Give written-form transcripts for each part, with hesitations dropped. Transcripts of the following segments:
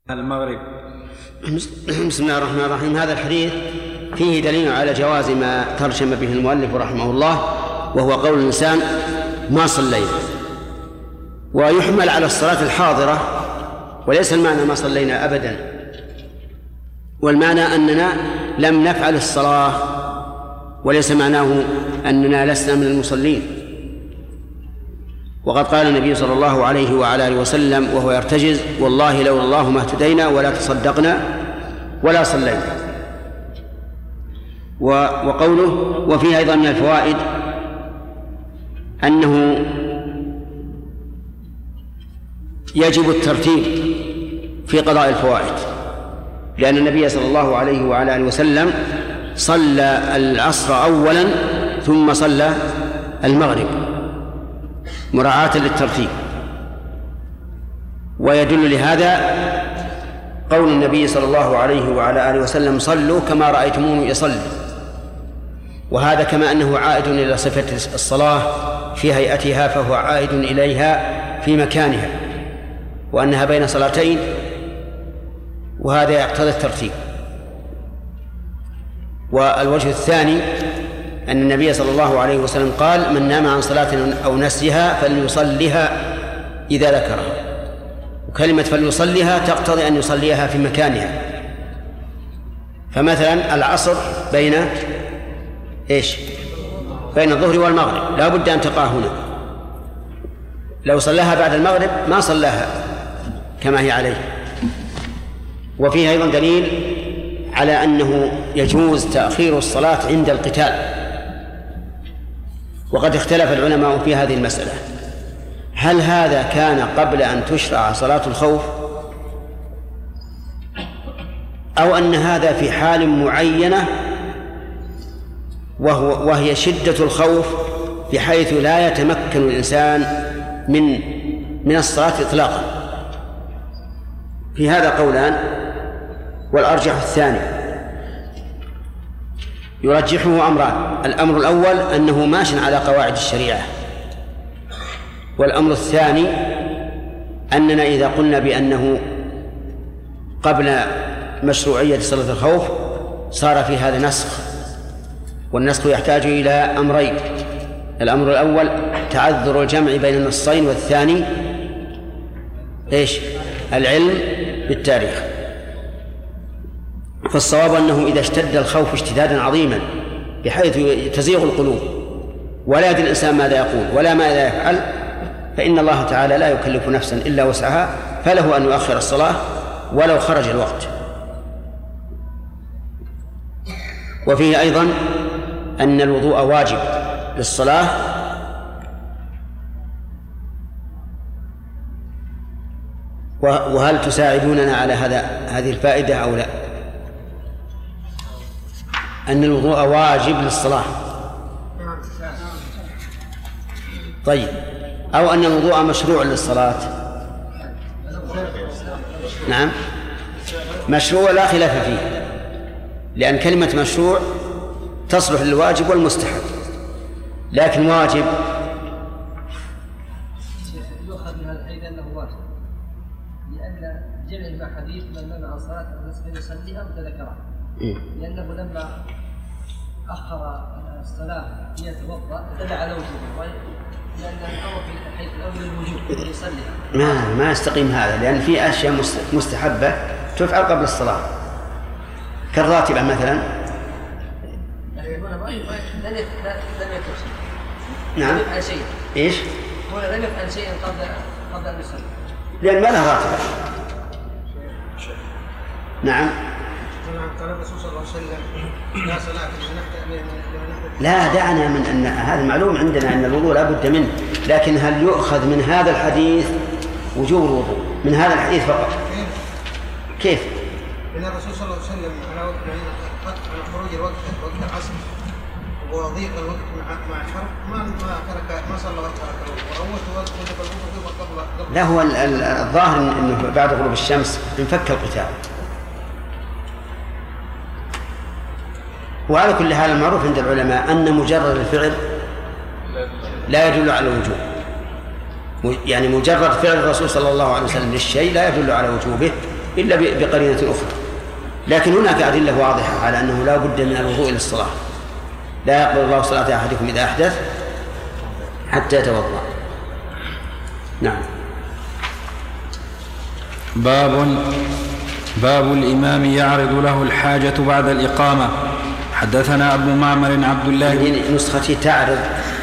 المغرب. بسم الله الرحمن الرحيم. هذا الحديث فيه دليل على جواز ما ترجم به المؤلف رحمه الله، وهو قول الإنسان ما صلينا، ويحمل على الصلاة الحاضرة، وليس المعنى ما صلينا أبدا، والمعنى أننا لم نفعل الصلاة، وليس معناه أننا لسنا من المصلين. وقد قال النبي صلى الله عليه وعلى آله وسلم وهو يرتجز: والله لولا الله ما اهتدينا ولا تصدقنا ولا صلينا. وقوله وفيه أيضا من الفوائد أنه يجب الترتيب في قضاء الفوائد، لأن النبي صلى الله عليه وعلى آله وسلم صلى العصر أولا ثم صلى المغرب مراعاة للترتيب. ويدل لهذا قول النبي صلى الله عليه وعلى آله وسلم: صلوا كما رأيتموني يصلي. وهذا كما أنه عائد إلى صفة الصلاة في هيئتها، فهو عائد إليها في مكانها، وأنها بين صلاتين، وهذا يقتضي الترتيب. والوجه الثاني أن النبي صلى الله عليه وسلم قال: من نام عن صلاة أو نسيها فليصليها إذا ذكرها. وكلمة فليصليها تقتضي أن يصليها في مكانها. فمثلا العصر بين بين الظهر والمغرب، لا بد أن تقع هنا. لو صلاها بعد المغرب ما صلاها كما هي عليه. وفيه أيضا دليل على أنه يجوز تأخير الصلاة عند القتال، وقد اختلف العلماء في هذه المسألة: هل هذا كان قبل أن تشرع صلاة الخوف، أو أن هذا في حال معينة وهي شدة الخوف بحيث لا يتمكن الإنسان من الصلاة إطلاقا؟ في هذا قولان، والأرجح الثاني. يرجحه أمران: الأمر الأول أنه ماش على قواعد الشريعة، والأمر الثاني أننا إذا قلنا بأنه قبل مشروعية صلاة الخوف صار في هذا نسخ، والنسخ يحتاج إلى أمرين: الأمر الأول تعذر الجمع بين النصين، والثاني العلم بالتاريخ. فالصواب أنه إذا اشتد الخوف اشتدادا عظيما بحيث تزيغ القلوب ولا يدري الإنسان ماذا يقول ولا ماذا يفعل، فإن الله تعالى لا يكلف نفسا إلا وسعها، فله أن يؤخر الصلاة ولو خرج الوقت. وفيه أيضا أن الوضوء واجب للصلاة، وهل تساعدوننا على هذه الفائدة أو لا؟ أن الوضوء واجب للصلاة. طيب، أو أن الوضوء مشروع للصلاة؟ نعم، مشروع لا خلاف فيه، لأن كلمة مشروع تصلح للواجب والمستحب، لكن واجب يؤخذ من هذا الحديث أنه واجب، لأن جمع مع حديث من نام عن صلاة الناس يصليها وتذكرها، لأنه لما أخر الصلاة ليتوضأ دل على وجوبه، لأن الأمر في حيث الأول الوجوب يصليها. ما يستقيم هذا، لأن في أشياء مستحبة تفعل قبل الصلاة كالراتبة مثلا. لم يفعل شيء. نعم. لم يفعل شيء. إيش؟ هو لم يفعل شيئا قبل أن يصلي. لأن ما له راتبة. نعم. قال الرسول صلى الله عليه وسلم: لا صلاة لا، دعنا من أن هذا المعلوم عندنا أن الوضوء لا بد منه، لكن هل يؤخذ من هذا الحديث وجوب الوضوء من هذا الحديث فقط؟ كيف؟ إن الرسول صلى الله عليه وسلم على خروج الوقت العصر وضيق الوقت مع الحرب ما صلى وقت وأول قبل. لا، هو الظاهر أنه بعد غروب الشمس انفك القتال. وعلى كل حال المعروف عند العلماء أن مجرد الفعل لا يدل على الوجوب، يعني مجرد فعل الرسول صلى الله عليه وسلم للشيء لا يدل على وجوبه، إلا بقرينة أخرى. لكن هناك أدلة واضحة على أنه لا بد من الوضوء للصلاة. لا يقبل الله صلاة أحدكم إذا أحدث حتى يتوضأ. نعم. باب الإمام يعرض له الحاجة بعد الإقامة. حدثنا أبو معمر عبد الله. نسختي تعرض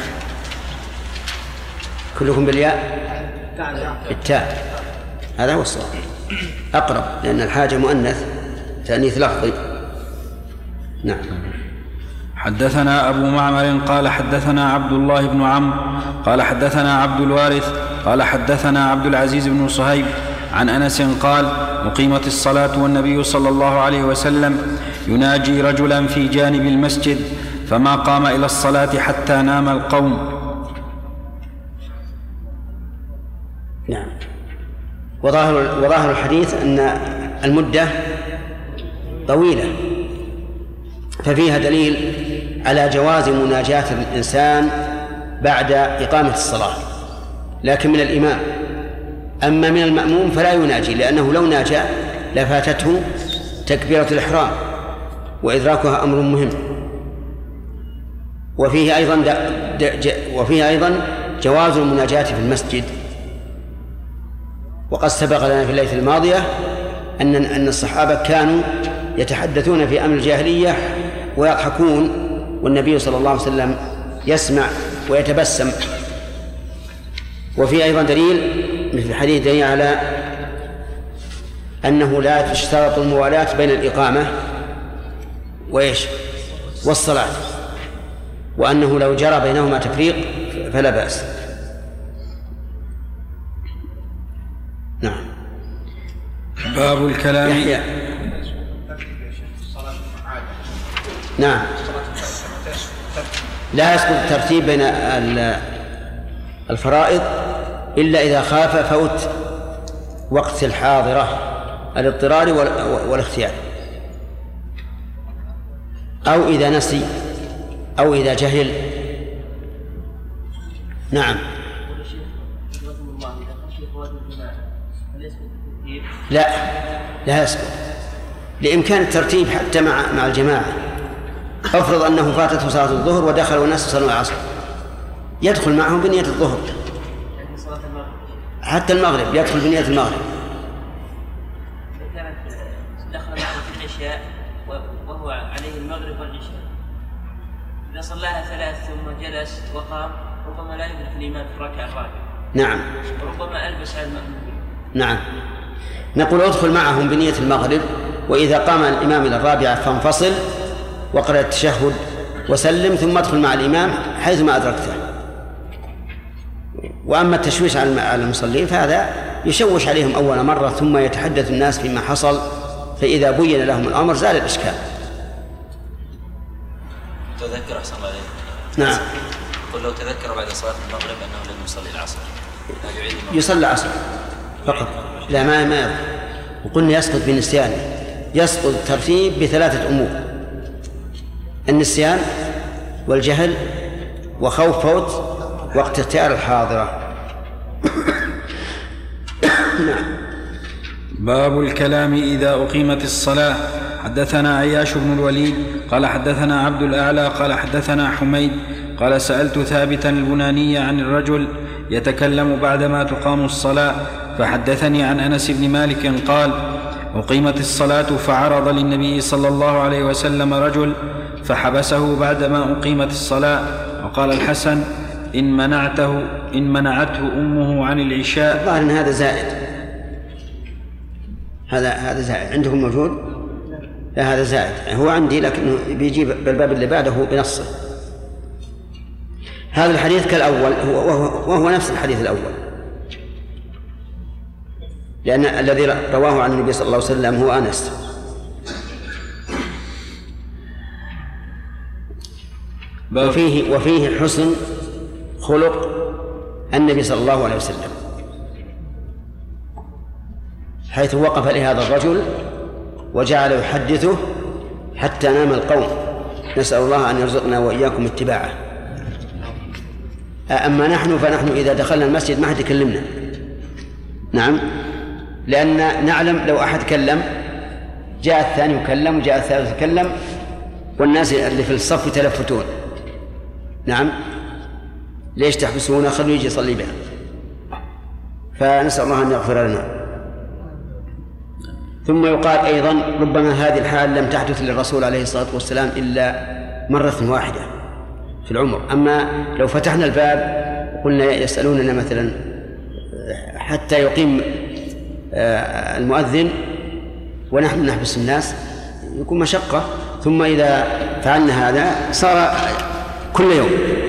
كلكم بالياء التاء، هذا هو الصواب أقرب، لأن الحاجة مؤنث تأنيث لفظي. نعم. حدثنا أبو معمر قال حدثنا عبد الله بن عمرو قال حدثنا عبد الوارث قال حدثنا عبد العزيز بن صهيب عن أنس قال: أقيمت الصلاة والنبي صلى الله عليه وسلم يناجي رجلا في جانب المسجد فما قام إلى الصلاة حتى نام القوم. نعم. وظاهر الحديث أن المدة طويلة، ففيها دليل على جواز مناجاة الإنسان بعد إقامة الصلاة، لكن من الإمام. أما من المأموم فلا يناجي، لأنه لو ناجى لفاتته تكبيرة الإحرام وإدراكها أمر مهم. وفيه أيضا جواز المناجاة في المسجد. وقد سبق لنا في الليلة الماضية أن الصحابة كانوا يتحدثون في أمر الجاهلية ويضحكون، والنبي صلى الله عليه وسلم يسمع ويتبسم. وفي أيضا دليل مثل الحديث دليل على أنه لا تشترط الموالاة بين الإقامة والصلاة، وأنه لو جرى بينهما تفريق فلا بأس. نعم. باب الكلام. يحيى. نعم. لا يسقط الترتيب بين الفرائض إلا إذا خاف فوت وقت الحاضرة الاضطرار والاختيار، أو إذا نسي أو إذا جهل. نعم. لا يسقط لإمكان الترتيب حتى مع الجماعة. أفرض أنه فاتته صلاة الظهر ودخل والناس صلوا العصر، يدخل معهم بنية الظهر، حتى المغرب يدخل بنية المغرب. كانت دخل معهم في العشاء وهو عليه المغرب والعشاء، إذا صلاها 3 ثم جلس وقام ربما لا يدرك الإمام في الركعة الرابعة. نعم. وربما ألبس على المأمومين. نعم. نقول ادخل معهم بنية المغرب، وإذا قام الإمام إلى الرابعة فانفصل وقرأ التشهد وسلم، ثم ادخل مع الإمام حيثما أدركته. وأما التشويش على المصلين فهذا يشوش عليهم أول مرة، ثم يتحدث الناس فيما حصل، فإذا بين لهم الأمر زال الإشكال. تذكر أحسن الله عليك. نعم. قل لو تذكر بعد صلاة المغرب أنه لم يصلي العصر يصلي العصر فقط، لا ما يضر. وقلنا يسقط بنسيانه، يسقط الترتيب ب3 أمور: النسيان والجهل وخوف فوت وقت اختيار الحاضرة. نعم. باب الكلام إذا أقيمت الصلاة. حدثنا عياش بن الوليد قال حدثنا عبد الأعلى قال حدثنا حميد قال: سألت ثابتا البناني عن الرجل يتكلم بعدما تقام الصلاة، فحدثني عن أنس بن مالك قال: أقيمت الصلاة فعرض للنبي صلى الله عليه وسلم رجل فحبسه بعدما أقيمت الصلاة. وقال الحسن: إن منعته أمه عن العشاء. الظاهر أن هذا زائد، هذا زائد عندكم موجود؟ لا هذا زائد، هو عندي لكنه بيجيب بالباب اللي بعده بنصه. هذا الحديث كالأول وهو نفس الحديث الأول، لأن الذي رواه عن النبي صلى الله عليه وسلم هو أنس. وفيه حسن خلق النبي صلى الله عليه وسلم، حيث وقف لهذا الرجل وجعل يحدثه حتى نام القوم. نسأل الله أن يرزقنا وإياكم اتباعه. أما نحن فنحن إذا دخلنا المسجد ما حد يكلمنا. نعم. لأن نعلم لو أحد كلم جاء الثاني يكلم وجاء الثالث يكلم والناس اللي في الصف يتلفتون. نعم، ليش تحبسونه؟ خلوا يجي يصلي بها. فنسأل الله أن يغفر لنا. ثم يقال أيضا ربما هذه الحال لم تحدث للرسول عليه الصلاة والسلام إلا مرة واحدة في العمر. أما لو فتحنا الباب وقلنا يسألوننا مثلا حتى يقيم المؤذن ونحن نحبس الناس يكون مشقة، ثم إذا فعلنا هذا صار كل يوم،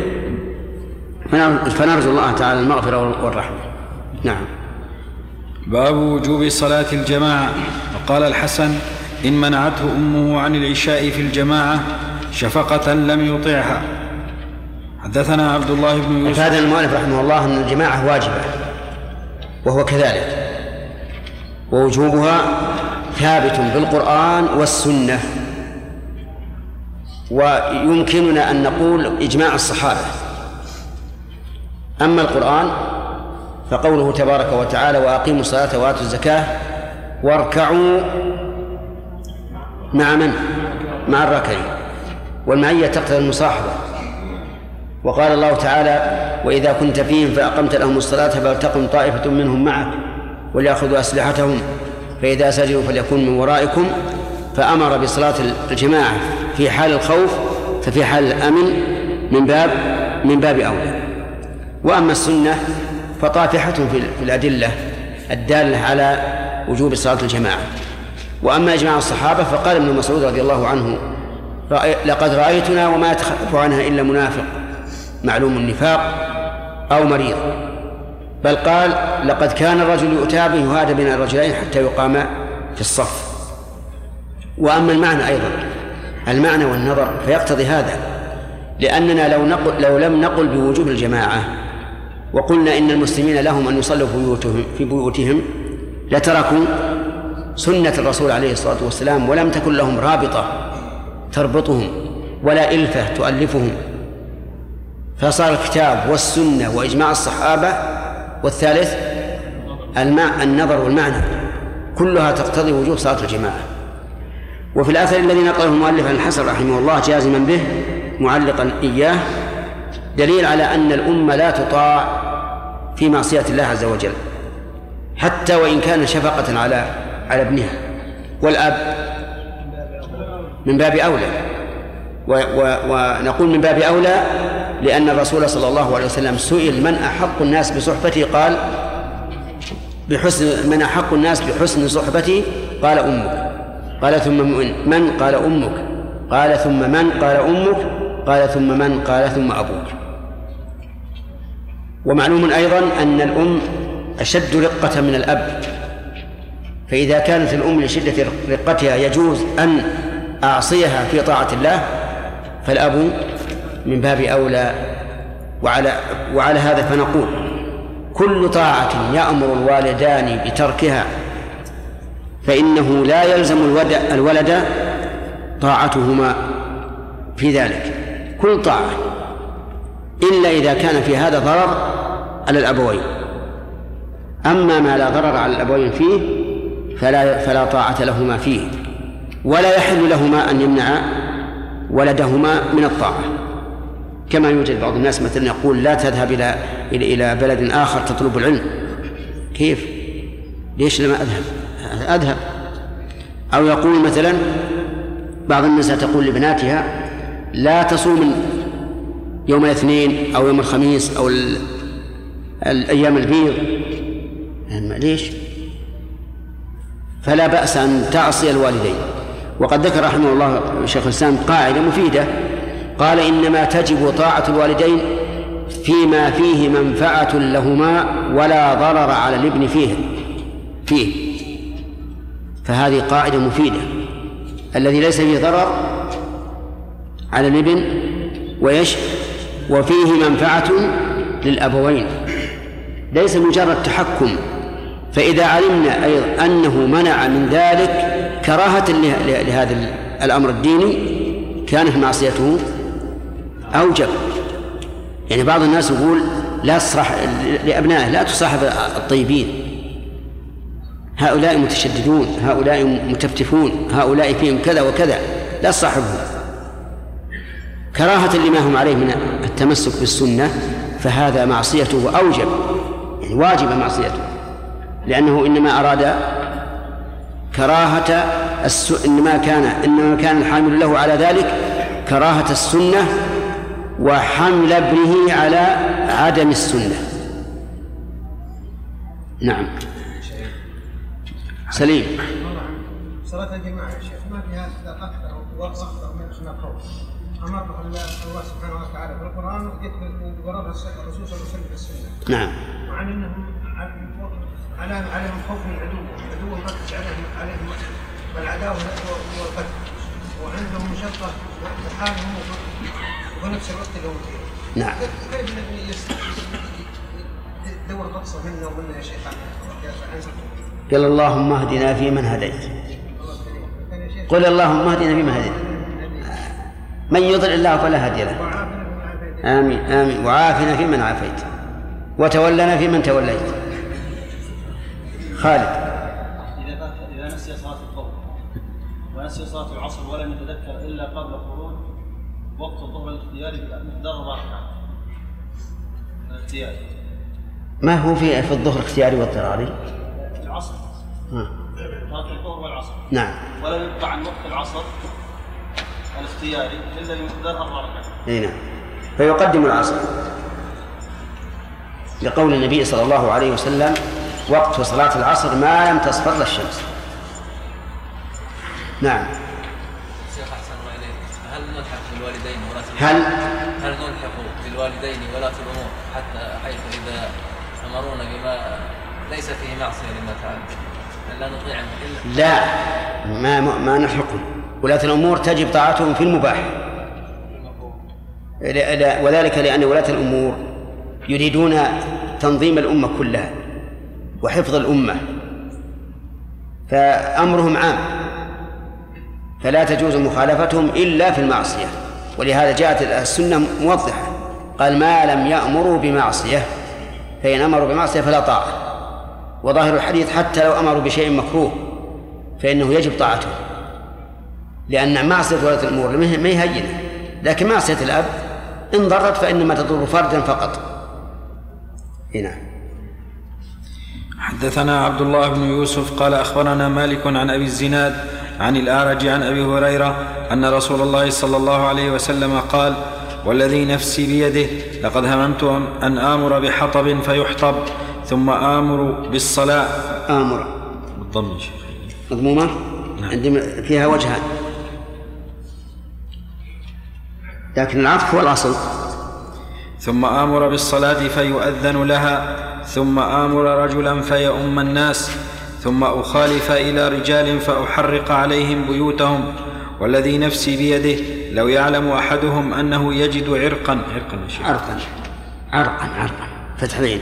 فنرجو الله تعالى المغفرة والرحمة. نعم. باب وجوب صلاة الجماعة. وقال الحسن: إن منعته أمه عن العشاء في الجماعة شفقة لم يطعها. حدثنا عبد الله بن يوسف. هذا المؤلف رحمه الله أن الجماعة واجبة، وهو كذلك، ووجوبها ثابت بالقرآن والسنة، ويمكننا أن نقول إجماع الصحابة. أما القرآن فقوله تبارك وتعالى: وأقيموا الصلاة وآتوا الزكاة واركعوا مع من؟ مع الراكعين، والمعية تقتضي المصاحبة. وقال الله تعالى: وإذا كنت فيهم فأقمت لهم الصلاة فلتقم طائفة منهم معك وليأخذوا أسلحتهم فإذا سجدوا فليكن من ورائكم. فأمر بصلاة الجماعة في حال الخوف، ففي حال الأمن من باب أولى. وأما السنة فطافحة في الأدلة الدالة على وجوب صلاة الجماعة. وأما إجماع الصحابة فقال ابن مسعود رضي الله عنه: لقد رأيتنا وما يتخلف عنها إلا منافق معلوم النفاق أو مريض. بل قال: لقد كان الرجل يؤتى به يهاد بين الرجلين حتى يقام في الصف. وأما المعنى أيضا، المعنى والنظر فيقتضي هذا، لأننا لو لم نقل بوجوب الجماعة وقلنا إن المسلمين لهم أن يصلوا في بيوتهم لتركوا سنة الرسول عليه الصلاة والسلام، ولم تكن لهم رابطة تربطهم ولا إلفة تؤلفهم. فصار الكتاب والسنة وإجماع الصحابة، والثالث النظر والمعنى، كلها تقتضي وجوب صلاة الجماعة. وفي الأثر الذي نقله المؤلف عن الحسن رحمه الله جازما به معلقا إياه دليل على أن الأمة لا تطاع في معصية الله عز وجل، حتى وإن كان شفقة على ابنها. والأب من باب أولى، ونقول من باب أولى لأن الرسول صلى الله عليه وسلم سئل: من أحق الناس بصحبتي؟ قال: من أحق الناس بحسن صحبتي؟ قال: أمك. قال: ثم من؟ قال: أمك. قال: ثم من؟ قال: أمك. قال: ثم من؟ قال: ثم أبوك. ومعلوم أيضا أن الأم أشد رقة من الأب، فإذا كانت الأم لشدة رقتها يجوز أن أعصيها في طاعة الله، فالأب من باب أولى. وعلى هذا فنقول: كل طاعة يأمر الوالدان بتركها فإنه لا يلزم الولد طاعتهما في ذلك، كل طاعة، إلا إذا كان في هذا ضرر على الأبوين. أما ما لا ضرر على الأبوين فيه فلا طاعة لهما فيه، ولا يحل لهما أن يمنع ولدهما من الطاعة. كما يوجد بعض الناس مثلا يقول: لا تذهب إلى بلد آخر تطلب العلم. كيف؟ ليش لما أذهب؟ أو يقول مثلا بعض الناس تقول لبناتها: لا تصوم يوم الاثنين أو يوم الخميس أو الأيام البيض. ليش؟ فلا بأس أن تعصي الوالدين. وقد ذكر رحمه الله شيخ الإسلام قاعدة مفيدة، قال: إنما تجب طاعة الوالدين فيما فيه منفعة لهما ولا ضرر على الابن فيه. فهذه قاعدة مفيدة، الذي ليس فيه ضرر على الابن وفيه منفعة للأبوين، ليس مجرد تحكم. فإذا علمنا أيضا أنه منع من ذلك كراهة لهذا الأمر الديني كانت معصيته أوجب. يعني بعض الناس يقول: لا تصرح لأبنائه، لا تصاحب الطيبين، هؤلاء متشددون، هؤلاء متفتفون، هؤلاء فيهم كذا وكذا، لا تصاحبهم. كراهة لما هم عليه من التمسك بالسنة فهذا معصيته وأوجب، يعني واجب معصيته، لأنه إنما أراد كراهة إنما كان الحامل له على ذلك كراهة السنة وحمل ابنه على عدم السنة. نعم. سليم. صلاة الجماعة يا شيخ ما فيها أكثر وأكثر من القول. أمر الله سبحانه وتعالى في القرآن وضربها الرسول صلى الله عليه وسلم في السنة. نعم. وعن أنهم عليهم خوف من عدو مركز عليهم والعداوة والقتل، وعندهم مشقة وحالهم ونفس الوقت لهم فيه. نعم. كيف يدور بقصة منا ومنا يا شيخ؟ قال اللهم اهدنا فيمن هديت. قل اللهم اهدنا فيمن هديت. من يضل الله فلا هادي له. آمين آمين. وعافنا فيمن عافيت وتولنا فيمن توليت. خالد. إذا نسي صلاة الظهر ونسي صلاة العصر ولم يتذكر إلا قبل خروج وقت الظهر الاختياري بمقدار 4 ركعات الاختياري. ما هو في الظهر اختياري واضطراري؟ العصر. صلاة الظهر والعصر. نعم. ولا يبقى عن وقت العصر الاختياري إلا بمقدار 4 ركعات. اي نعم. فيقدم العصر لقول النبي صلى الله عليه وسلم وقت صلاة العصر ما لم تصفر الشمس. نعم. شيخ أحسن الله إليك، هل نلحق بالوالدين ولاة هل نلحق بالوالدين ولاة الأمور حتى حيث إذا أمرونا بما ليس فيه معصية لما فعل لا نطيعهم إلا ما نلحقهم. ولاة الأمور تجب طاعتهم في المباح، وذلك لأن ولاة الأمور يريدون تنظيم الأمة كلها وحفظ الأمة، فأمرهم عام، فلا تجوز مخالفتهم إلا في المعصية. ولهذا جاءت السنة موضحة، قال ما لم يأمروا بمعصية، فإن أمروا بمعصية فلا طاعة. وظاهر الحديث حتى لو أمروا بشيء مكروه فإنه يجب طاعته، لأن معصية ولاة الأمور ما هي هينة، لكن معصية الأب إن ضرت فإنما تضر فردا فقط. هنا حدثنا عبد الله بن يوسف قال أخبرنا مالك عن أبي الزناد عن الأعرج عن أبي هريرة أن رسول الله صلى الله عليه وسلم قال والذي نفسي بيده لقد هممت أن آمر بحطب فيحطب ثم آمر بالصلاة. آمر بالضم شيخ مضمومة. نعم. عندما فيها وجهان، لكن العطف هو الأصل. ثم آمر بالصلاة فيؤذن لها ثم آمر رجلا فيؤم الناس ثم أخالف إلى رجال فأحرق عليهم بيوتهم والذي نفسي بيده لو يعلم أحدهم أنه يجد عرقا فتح بين.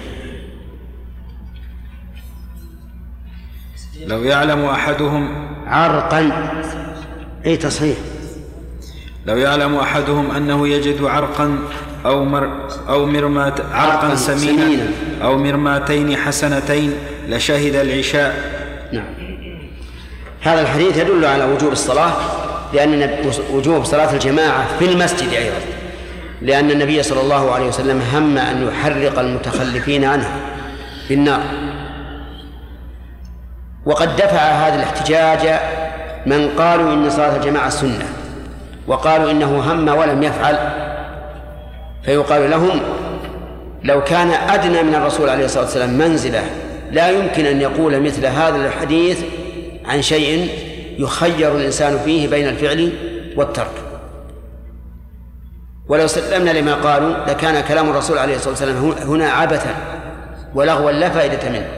لو يعلم أحدهم عرقا أي تصحيح. لو يعلم أحدهم أنه يجد عرقا أو عرقا سمينا أو مرماتين حسنتين لشهد العشاء. نعم. هذا الحديث يدل على وجوب الصلاة، لأن وجوب صلاة الجماعة في المسجد أيضا، لأن النبي صلى الله عليه وسلم هم أن يحرق المتخلفين عنه بالنار. وقد دفع هذا الاحتجاج من قالوا إن صلاة الجماعة سنة وقالوا إنه هم ولم يفعل، فيقال لهم لو كان أدنى من الرسول عليه الصلاة والسلام منزلة لا يمكن أن يقول مثل هذا الحديث عن شيء يخير الإنسان فيه بين الفعل والترك. ولو سلمنا لما قالوا لكان كلام الرسول عليه الصلاة والسلام هنا عبثا ولغوا لا فائدة منه.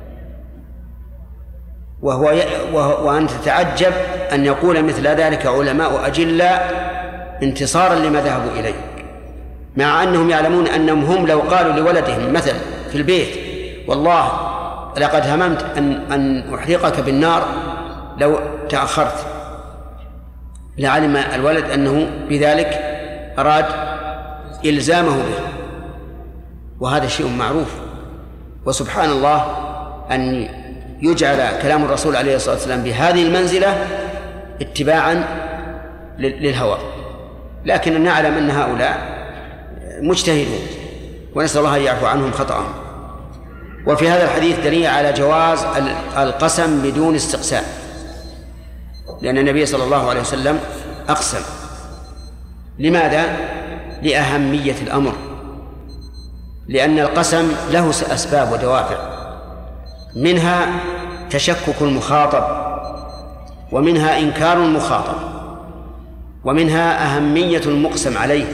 وأن تتعجب أن يقول مثل ذلك علماء أجلاء انتصارا لما ذهبوا إليه، مع أنهم يعلمون أنهم هم لو قالوا لولدهم مثلا في البيت والله لقد هممت أن أحرقك بالنار لو تأخرت، لعلم الولد أنه بذلك أراد إلزامه به، وهذا شيء معروف. وسبحان الله أن يجعل كلام الرسول عليه الصلاة والسلام بهذه المنزلة اتباعا للهوى، لكن نعلم أن هؤلاء مجتهدون ونسأل الله أن يعفو عنهم خطأهم. وفي هذا الحديث دليل على جواز القسم بدون استقسام، لأن النبي صلى الله عليه وسلم أقسم. لماذا؟ لأهمية الأمر، لأن القسم له أسباب ودوافع، منها تشكك المخاطب، ومنها إنكار المخاطب، ومنها أهمية المقسم عليه.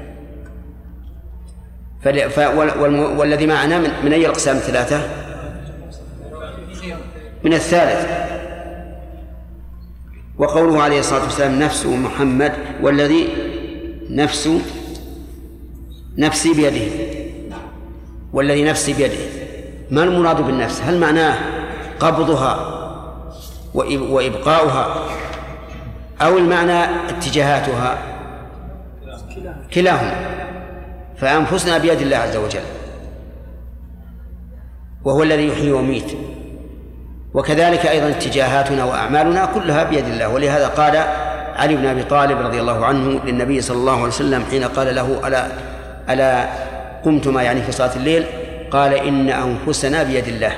والذي معنا من أي الأقسام الثلاثة؟ من الثالث. وقوله عليه الصلاة والسلام نفس محمد والذي نفسي بيده، والذي نفسي بيده، ما المراد بالنفس؟ هل معناه قبضها وإبقاؤها، أو المعنى اتجاهاتها؟ كلاهما. فأنفسنا بيد الله عز وجل، وهو الذي يحيي ويميت، وكذلك أيضا اتجاهاتنا وأعمالنا كلها بيد الله. ولهذا قال علي بن أبي طالب رضي الله عنه للنبي صلى الله عليه وسلم حين قال له ألا قمتما يعني في صلاة الليل؟ قال إن أنفسنا بيد الله.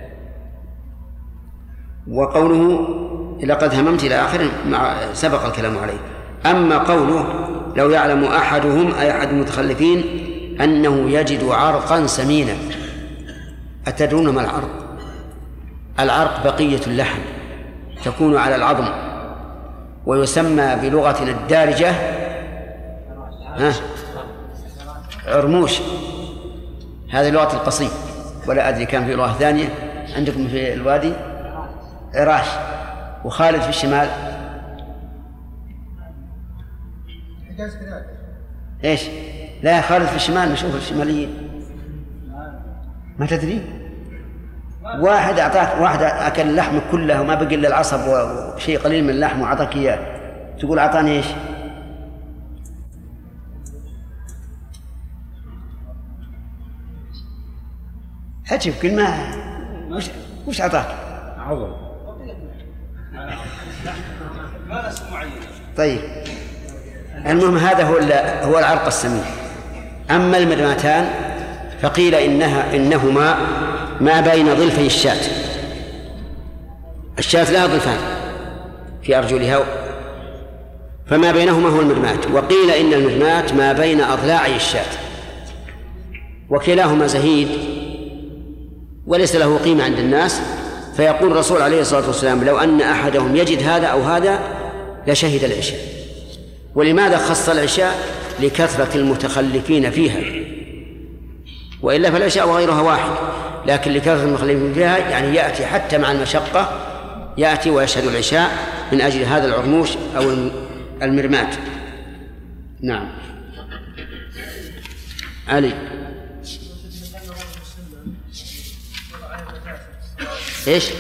وقوله لقد هممت إلى آخره سبق الكلام عليه. أما قوله لو يعلم أحدهم أي أحد المتخلفين أنه يجد عرقا سمينا، أتدرون ما العرق؟ العرق بقية اللحم تكون على العظم، ويسمى بلغتنا الدارجة عرموش، هذه لغة القصيم، ولا أدري كان في لغة ثانية عندكم في الوادي عراش. وخالد في الشمال ايش؟ لا، خالد في الشمال، نشوف الشماليين ما تدري. واحد أعطاك، واحد أكل اللحم كله وما بقي إلا العصب وشيء قليل من اللحم وأعطاك إياه، تقول أعطاني إيش؟ حجب كلمة. وش أعطاك؟ عظم. طيب، المهم هذا هو العرق السمين. أما المرماتان فقيل إنهما ما بين ضلفي الشاة لها ضلفان في أرجلها، فما بينهما هو المرمات. وقيل إن المرمات ما بين أضلاعي الشاة، وكلاهما زهيد وليس له قيمة عند الناس. فيقول الرسول عليه الصلاة والسلام لو أن أحدهم يجد هذا أو هذا لشهد العشاء. ولماذا خص العشاء؟ لكثرة المتخلفين فيها، وإلا فالعشاء وغيرها واحد، لكن لكثرة المتخلفين فيها يعني يأتي حتى مع المشقة، يأتي ويشهد العشاء من أجل هذا العرموش أو المرمات. نعم. علي ايش؟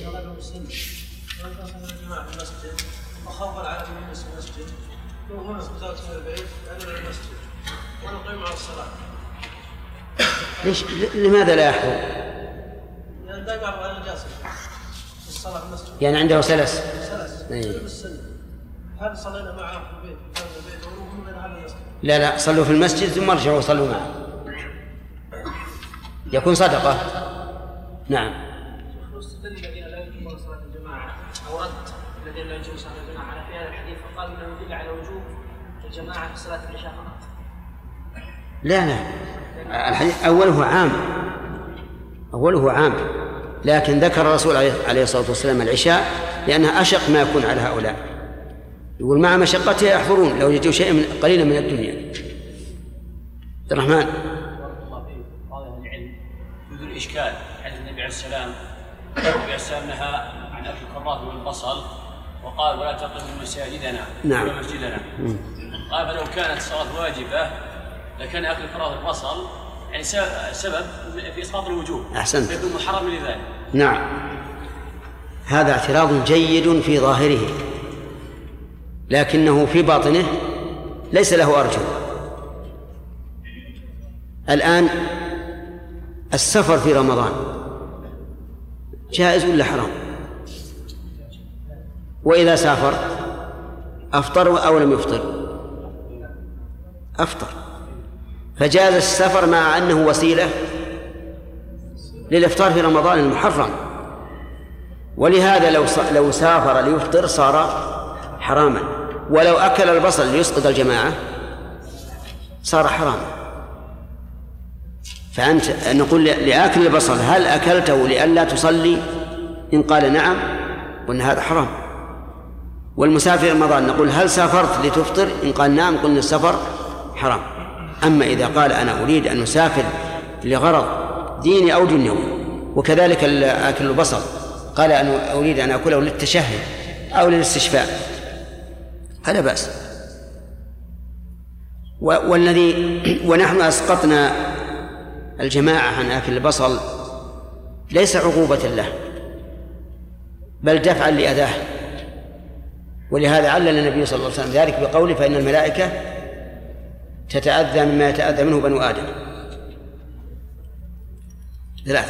وخوف العالم من المسجد وهنا زوجات من البيت أدنى المسجد ونقيم على الصلاة. ليش؟ لماذا لا يحضر؟ لأن دائما أنا جالس في الصلاة في المسجد، يعني عنده سلس. بالسنة. هل صلينا معه في البيت وهم من هذا المسجد؟ لا، صلوا في المسجد ثم ارجعوا وصلوا معه، يكون صدقة. نعم. الذين لا يجوزون صلاة الجماعة أو رد الذين لا يجوزون صلاة الجماعة على في هذا الحديث، فقال إنه يدل على وجوب الجماعة في صلاة العشاء فقط. لا، الحديث أوله عام، لكن ذكر الرسول عليه الصلاة والسلام العشاء لأنها أشق ما يكون على هؤلاء، يقول مع مشقتها يحضرون لو يجدوا شيء قليلا من الدنيا. عبد الرحمن. الله فيه قال أهل العلم يدل إشكال حديث النبي عليه السلام. النبي عليه السلام نهى عن أكل الكراث والبصل وقال ولا تقربوا مساجدنا ولا مسجدنا. قال فلو كانت الصلاة واجبة لكان أكل الكراث والبصل يعني سبب في إسقاط الوجوب. أحسنت. فيكون محرم لذلك. نعم، هذا اعتراض جيد في ظاهره، لكنه في باطنه ليس له أرجل. الآن السفر في رمضان جائز ولا حرام؟ وإذا سافر أفطر أو لم يفطر؟ أفطر. فجاز السفر مع أنه وسيلة للإفطار في رمضان المحرم، ولهذا لو سافر ليفطر صار حراما، ولو أكل البصل ليسقط الجماعة صار حراما. فأنت نقول لآكل البصل هل أكلته لئلا تصلي؟ إن قال نعم قلنا هذا حرام. والمسافر رمضان نقول هل سافرت لتفطر؟ إن قال نعم قلنا السفر حرام. أما إذا قال أنا أريد أن أسافر لغرض ديني أو دنيوي، وكذلك أكل البصل قال أنا أريد أن أكله للتشهي أو للاستشفاء فلا بأس. ونحن أسقطنا الجماعة عن أكل البصل ليس عقوبة له بل دفعا لأذاه، ولهذا علل النبي صلى الله عليه وسلم ذلك بقوله فإن الملائكة تتأذى مما يتأذى منه بنو آدم. 3.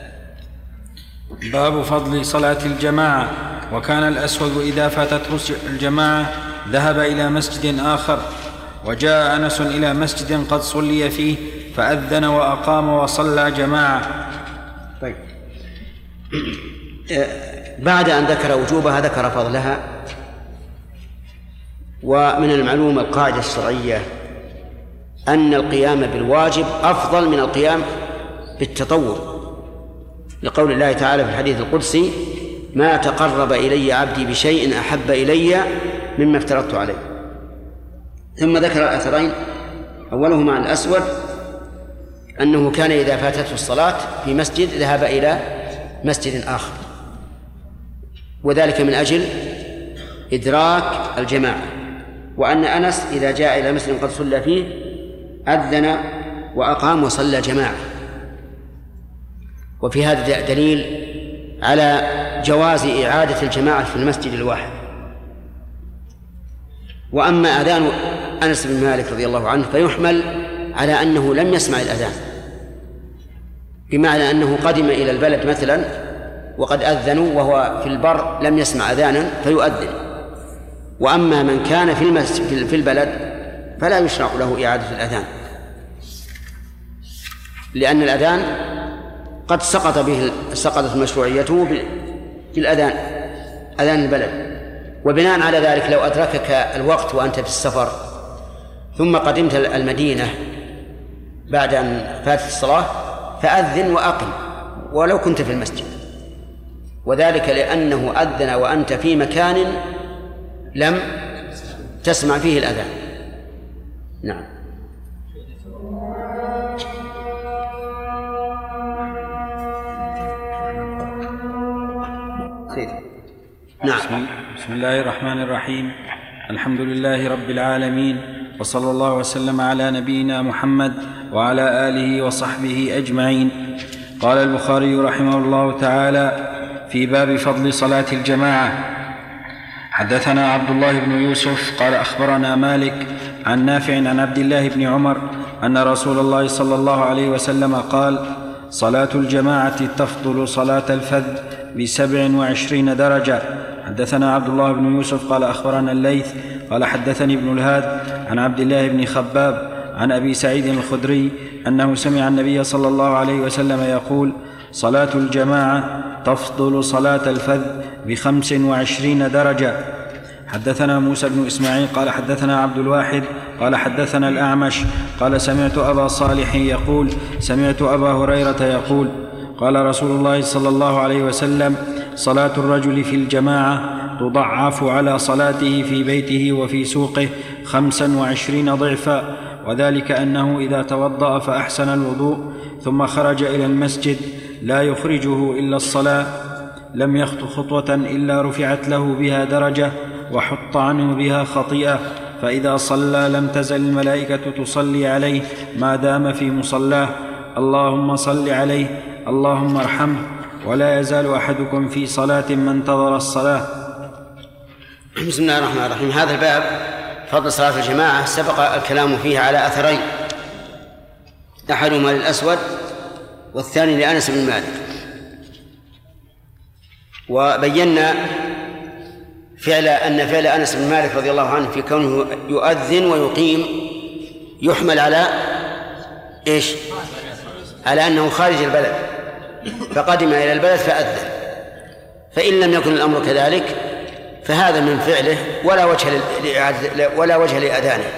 باب فضل صلاة الجماعة. وكان الأسود إذا فاتته الجماعة ذهب إلى مسجد آخر، وجاء أنس إلى مسجد قد صلي فيه فأذن وأقام وصلى جماعة. طيب، بعد أن ذكر وجوبها ذكر فضلها. ومن المعلوم القاعدة الشرعية أن القيام بالواجب أفضل من القيام بالتطوع، لقول الله تعالى في الحديث القدسي ما تقرب إلي عبدي بشيء أحب إلي مما افترضت عليه. ثم ذكر الأثرين، أولهما عن الأسود أنه كان إذا فاتته الصلاة في مسجد ذهب إلى مسجد آخر، وذلك من أجل إدراك الجماعة. وأن أنس إذا جاء إلى مسجد قد صلى فيه أذن وأقام وصلى جماعة. وفي هذا دليل على جواز إعادة الجماعة في المسجد الواحد. وأما أذان أنس بن مالك رضي الله عنه فيحمل على أنه لم يسمع الأذان، بمعنى أنه قدم إلى البلد مثلا وقد أذنوا وهو في البر لم يسمع أذانا فيؤذن. وأما من كان في البلد فلا يشرع له إعادة الأذان، لأن الأذان قد سقطت مشروعيته بالأذان، أذان البلد. وبناء على ذلك لو أدركك الوقت وأنت في السفر ثم قدمت المدينة بعد أن فاتت الصلاة فأذن وأقم ولو كنت في المسجد، وذلك لأنه أذن وأنت في مكان لم تسمع فيه الأذان. نعم. نعم. بسم الله الرحمن الرحيم. الحمد لله رب العالمين، وصلى الله وسلم على نبينا محمد وعلى آله وصحبه أجمعين. قال البخاري رحمه الله تعالى في باب فضل صلاة الجماعة: حدثنا عبد الله بن يوسف قال أخبرنا مالك عن نافع عن عبد الله بن عمر أن رسول الله صلى الله عليه وسلم قال: صلاة الجماعة تفضل صلاة الفذ ب27 درجة. حدثنا عبد الله بن يوسف قال أخبرنا الليث قال حدثني ابن الهاد عن عبد الله بن خباب عن أبي سعيد الخدري أنه سمع النبي صلى الله عليه وسلم يقول: صلاة الجماعة تفضل صلاة الفذ ب25 درجة. حدثنا موسى بن إسماعيل قال حدثنا عبد الواحد قال حدثنا الأعمش قال سمعت أبا صالح يقول: سمعت أبا هريرة يقول: قال رسول الله صلى الله عليه وسلم: صلاة الرجل في الجماعة تضعف على صلاته في بيته وفي سوقه 25 ضعفا، وذلك أنه إذا توضأ فأحسن الوضوء ثم خرج إلى المسجد لا يخرجه إلا الصلاة لم يخط خطوة إلا رفعت له بها درجة وحط عنه بها خطيئة، فإذا صلى لم تزل الملائكة تصلي عليه ما دام في مصلاه: اللهم صل عليه، اللهم ارحمه. ولا يزال أحدكم في صلاة ما انتظر الصلاة. بسم الله الرحمن الرحيم. هذا الباب فضل صلاة الجماعة سبق الكلام فيه على أثرين، أحدهما للأسود والثاني لأنس بن مالك. وبينا أن فعل أنس بن مالك رضي الله عنه في كونه يؤذن ويقيم يحمل على إيش؟ على أنه خارج البلد فقدم إلى البلد فأذن. فإن لم يكن الأمر كذلك فهذا من فعله ولا وجه لأذانه.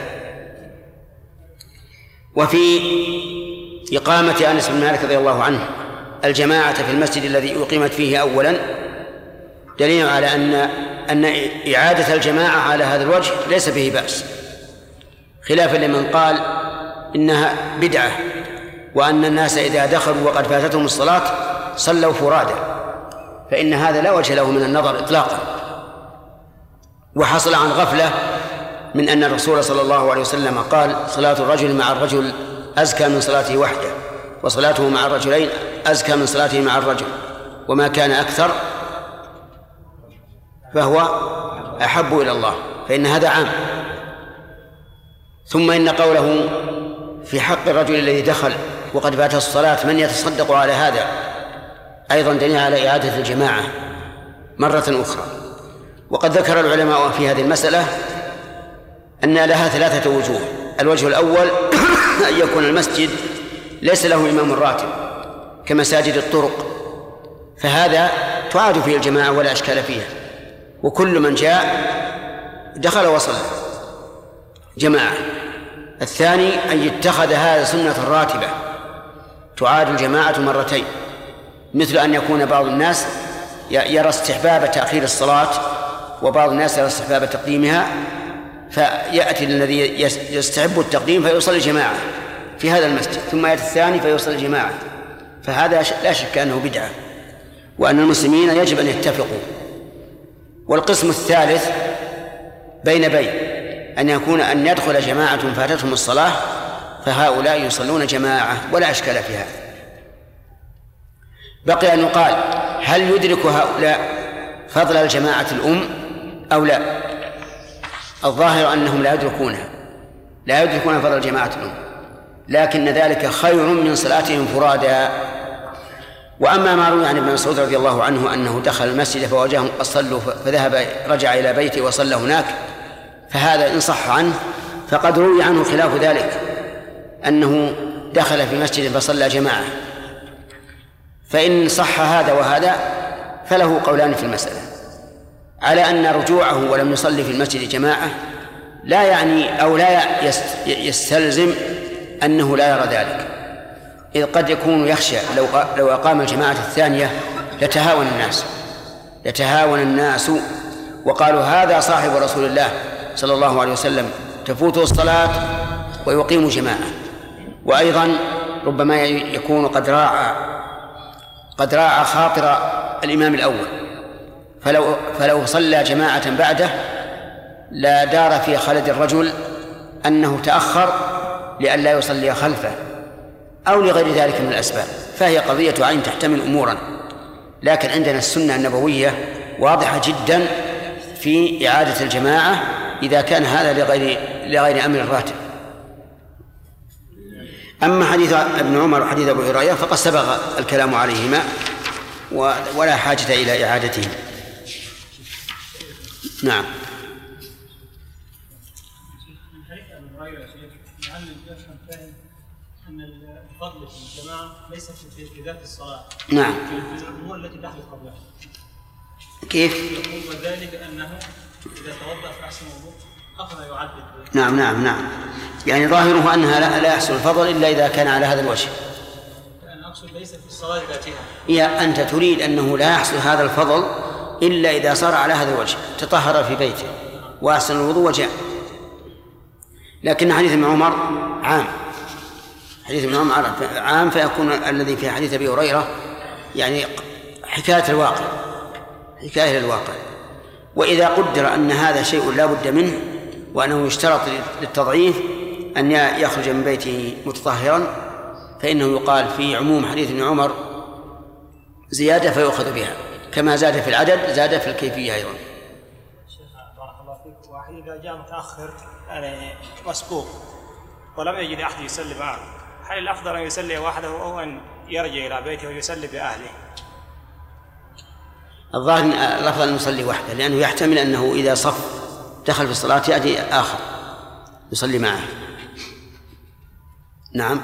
وفي إقامة أنس بن مالك رضي الله عنه الجماعة في المسجد الذي أقيمت فيه أولا دليل على أن إعادة الجماعة على هذا الوجه ليس فيه بأس، خلافا لمن قال إنها بدعة وأن الناس إذا دخلوا وقد فاتتهم الصلاة صلوا فرادى، فإن هذا لا وجه له من النظر إطلاقا، وحصل عن غفلة من أن الرسول صلى الله عليه وسلم قال صلاة الرجل مع الرجل أزكى من صلاته وحده، وصلاته مع الرجلين أزكى من صلاته مع الرجل، وما كان أكثر فهو أحب إلى الله، فإن هذا عام. ثم إن قوله في حق الرجل الذي دخل وقد فات الصلاة من يتصدق على هذا أيضا دليل على إعادة الجماعة مرة أخرى. وقد ذكر العلماء في هذه المسألة أن لها 3 وجوه. الوجه الأول أن يكون المسجد ليس له إمام راتب كمساجد الطرق، فهذا تعاد فيه الجماعة ولا أشكال فيها، وكل من جاء دخل وصلى جماعة. الثاني أن يتخذ هذا سنة راتبة تعاد الجماعة مرتين، مثل أن يكون بعض الناس يرى استحباب تأخير الصلاة وبعض الناس يرى استحباب تقديمها، فيأتي الذي يستحب التقديم فيصلي جماعة في هذا المسجد، ثم يأتي الثاني فيصلي جماعة، فهذا لا شك أنه بدعة، وأن المسلمين يجب أن يتفقوا. والقسم الثالث بين أن يدخل جماعة فاتتهم الصلاة فهؤلاء يصلون جماعة ولا أشكال في هذا. بقي أن يقال هل يدرك هؤلاء فضل الجماعة الأم أو لا؟ الظاهر أنهم لا يدركون فضل الجماعة الأم، لكن ذلك خير من صلاتهم فرادا. وأما ما روي عن ابن مسعود رضي الله عنه أنه دخل المسجد فوجدهم صلوا رجع إلى بيته وصلى هناك، فهذا إن صح عنه فقد روي عنه خلاف ذلك أنه دخل في مسجد فصلى جماعة. فإن صح هذا وهذا فله قولان في المسألة، على أن رجوعه ولم يصلي في المسجد جماعة لا يعني أو لا يستلزم أنه لا يرى ذلك، إذ قد يكون يخشى لو أقام الجماعة الثانية يتهاون الناس وقالوا هذا صاحب رسول الله صلى الله عليه وسلم تفوته الصلاة ويقيم جماعة. وأيضا ربما يكون قد راعى خاطر الإمام الأول، فلو صلى جماعة بعده لا دار في خلد الرجل أنه تأخر لئلا يصلي خلفه أو لغير ذلك من الأسباب، فهي قضية عين تحتمل أمورا. لكن عندنا السنة النبوية واضحة جدا في إعادة الجماعة إذا كان هذا لغير أمر الراتب. أما حديث ابن عمر وحديث أبو هريرة فقد سبق الكلام عليهما ولا حاجة إلى إعادتهم. نعم. أن الفضل في الجماعة ليس في ذات الصلاة، نعم، في الأمور التي تحدث قبلها. كيف؟ يقول ذلك أنه إذا توضأ في أحسن وضوء أخذ يعدد. نعم، يعني ظاهره أنها لا يحصل الفضل إلا إذا كان على هذا الوجه. أنا أقصد ليس في الصلاة ذاتها. يا أنت تريد أنه لا يحصل هذا الفضل إلا إذا صار على هذا الوجه، تطهر في بيته وأحسن الوضوء وجاء. لكن حديث ابن عمر عام، حديث ابن عمر عام، فيكون الذي في حديث أبي هريرة يعني حكاية الواقع. وإذا قدر أن هذا شيء لا بد منه وأنه يشترط للتضعيف أن يخرج من بيته متطهرا، فإنه يقال في عموم حديث ابن عمر زيادة فيؤخذ بها، كما زاد في العدد زاد في الكيفية أيضا. شيخ بارك الله فيك، واحد إذا جاء متأخر يعني مسبوق ولم يجد أحد يصلي معه، هل الأفضل أن يصلي وحده أو أن يرجع إلى بيته ويصلي بأهله؟ الظاهر لفظ المصلي وحده، لأنه يحتمل أنه إذا صف دخل في الصلاة يأتي آخر يصلي معه. نعم.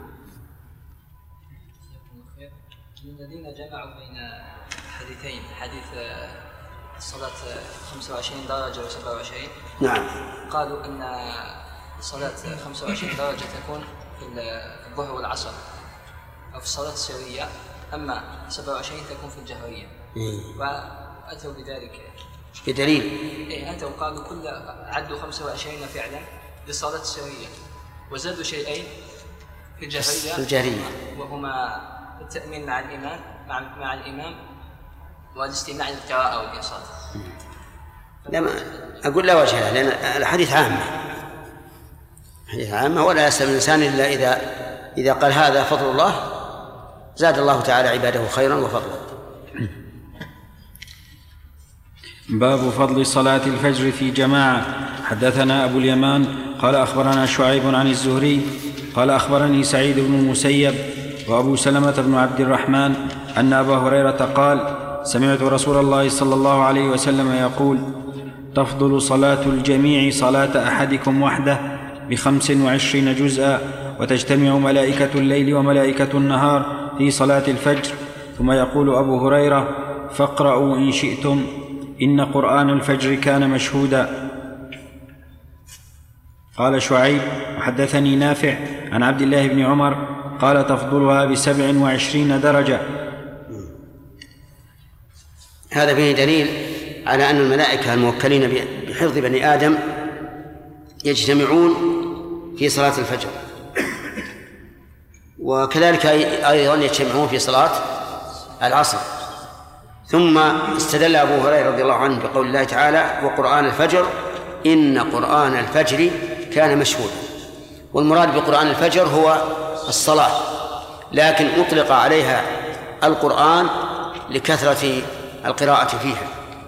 الذين جمعوا بين حديثين، حديث الصلاة 25 درجة و27، نعم، قالوا أن الصلاة 25 درجة تكون في الظهر والعصر أو في الصلاة السرية، أما 27 تكون في الجهرية. وأتوا بذلك بدليل. أتوا قالوا كل عدوا 25 فعلا للصلاة السرية، وزادوا شيئين في الجهرية وهما التأمين مع الإمام مع الإمام والاستماع للقراءة والإنصات. لا، أقول لا وجه له، لأن الحديث عامة ولا يسلم الإنسان إلا إذا قال هذا فضل الله زاد الله تعالى عباده خيرا وفضلا. باب فضل صلاة الفجر في جماعة. حدثنا أبو اليمان قال أخبرنا شعيب عن الزهري قال أخبرني سعيد بن المسيب وأبو سلمة بن عبد الرحمن أن أبا هريرة قال سمعت رسول الله صلى الله عليه وسلم يقول تفضل صلاة الجميع صلاة أحدكم وحده ب25 جزءا، وتجتمع ملائكة الليل وملائكة النهار في صلاة الفجر. ثم يقول أبو هريرة فاقرأوا إن شئتم إن قرآن الفجر كان مشهودا. قال شعيب وحدثني نافع عن عبد الله بن عمر قال تفضلها ب27 درجة. هذا فيه دليل على أن الملائكة الموكلين بحفظ بني آدم يجتمعون في صلاة الفجر، وكذلك أيضا يجتمعون في صلاة العصر. ثم استدل أبو هريرة رضي الله عنه بقول الله تعالى وقرآن الفجر إن قرآن الفجر كان مشهودا. والمراد بقرآن الفجر هو الصلاة، لكن أطلق عليها القرآن لكثرة القراءة فيها.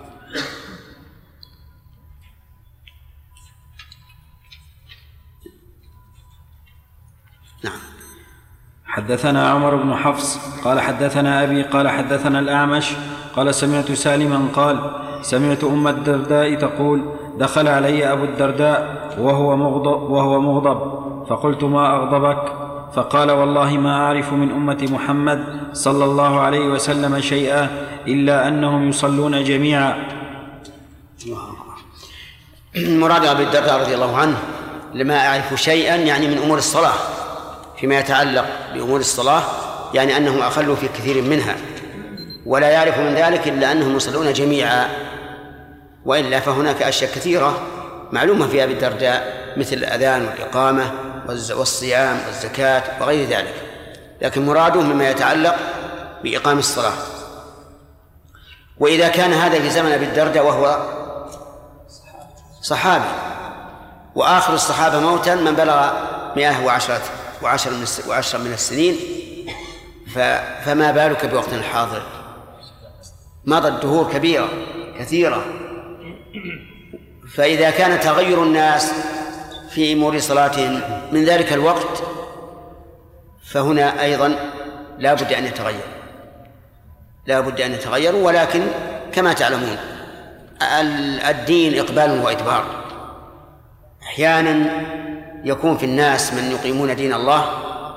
نعم. حدثنا عمر بن حفص قال حدثنا أبي قال حدثنا الأعمش قال سمعت سالما قال سمعت أم الدرداء تقول دخل علي أبو الدرداء وهو مغضب فقلت ما أغضبك؟ فقال والله ما أعرف من أمة محمد صلى الله عليه وسلم شيئا إلا أنهم يصلون جميعا. المراد أبي الدرداء رضي الله عنه لما أعرف شيئا يعني من أمور الصلاة، فيما يتعلق بأمور الصلاة يعني أنهم أخلوا في كثير منها، ولا يعرف من ذلك إلا أنهم يصلون جميعا، وإلا فهناك أشياء كثيرة معلومة في أبي الدرداء مثل الأذان والإقامة والصيام والزكاة وغير ذلك، لكن مراده مما يتعلق بإقام الصلاة. وإذا كان هذا في زمن أبي الدرداء وهو صحابي، وآخر الصحابة موتا من بلغ 110 من السنين، فما بالك بوقت الحاضر؟ مضت دهور كثيرة. فإذا كان تغير الناس في أمور صلاتهم من ذلك الوقت فهنا أيضا لا بد أن يتغير، ولكن كما تعلمون الدين إقبال وإدبار. أحيانا يكون في الناس من يقيمون دين الله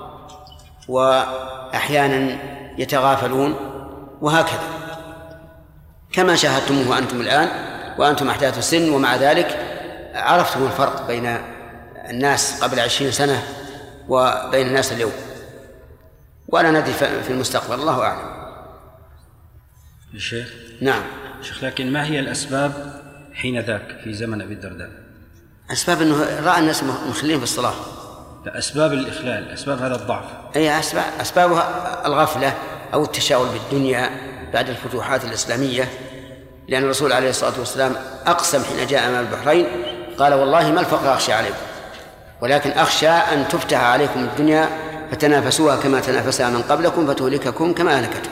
وأحيانا يتغافلون، وهكذا كما شاهدتموه أنتم الآن وأنتم أحداث السن، ومع ذلك عرفتم الفرق بين الناس قبل 20 سنة وبين الناس اليوم، ولا ندري في المستقبل، الله أعلم. الشيخ نعم. شيخ، لكن ما هي الأسباب حين ذاك في زمن أبي الدرداء؟ أسباب أنه رأى الناس مخلين في الصلاة. لا، أسباب الإخلال، أسباب هذا الضعف. أي أسبابها الغفلة أو التشاؤل بالدنيا بعد الفتوحات الإسلامية، لأن الرسول عليه الصلاة والسلام أقسم حين جاء من البحرين قال والله ما الفقر أخشى عليكم، ولكن أخشى أن تفتح عليكم الدنيا فتنافسوها كما تنافسها من قبلكم فتهلككم كما أهلكتهم.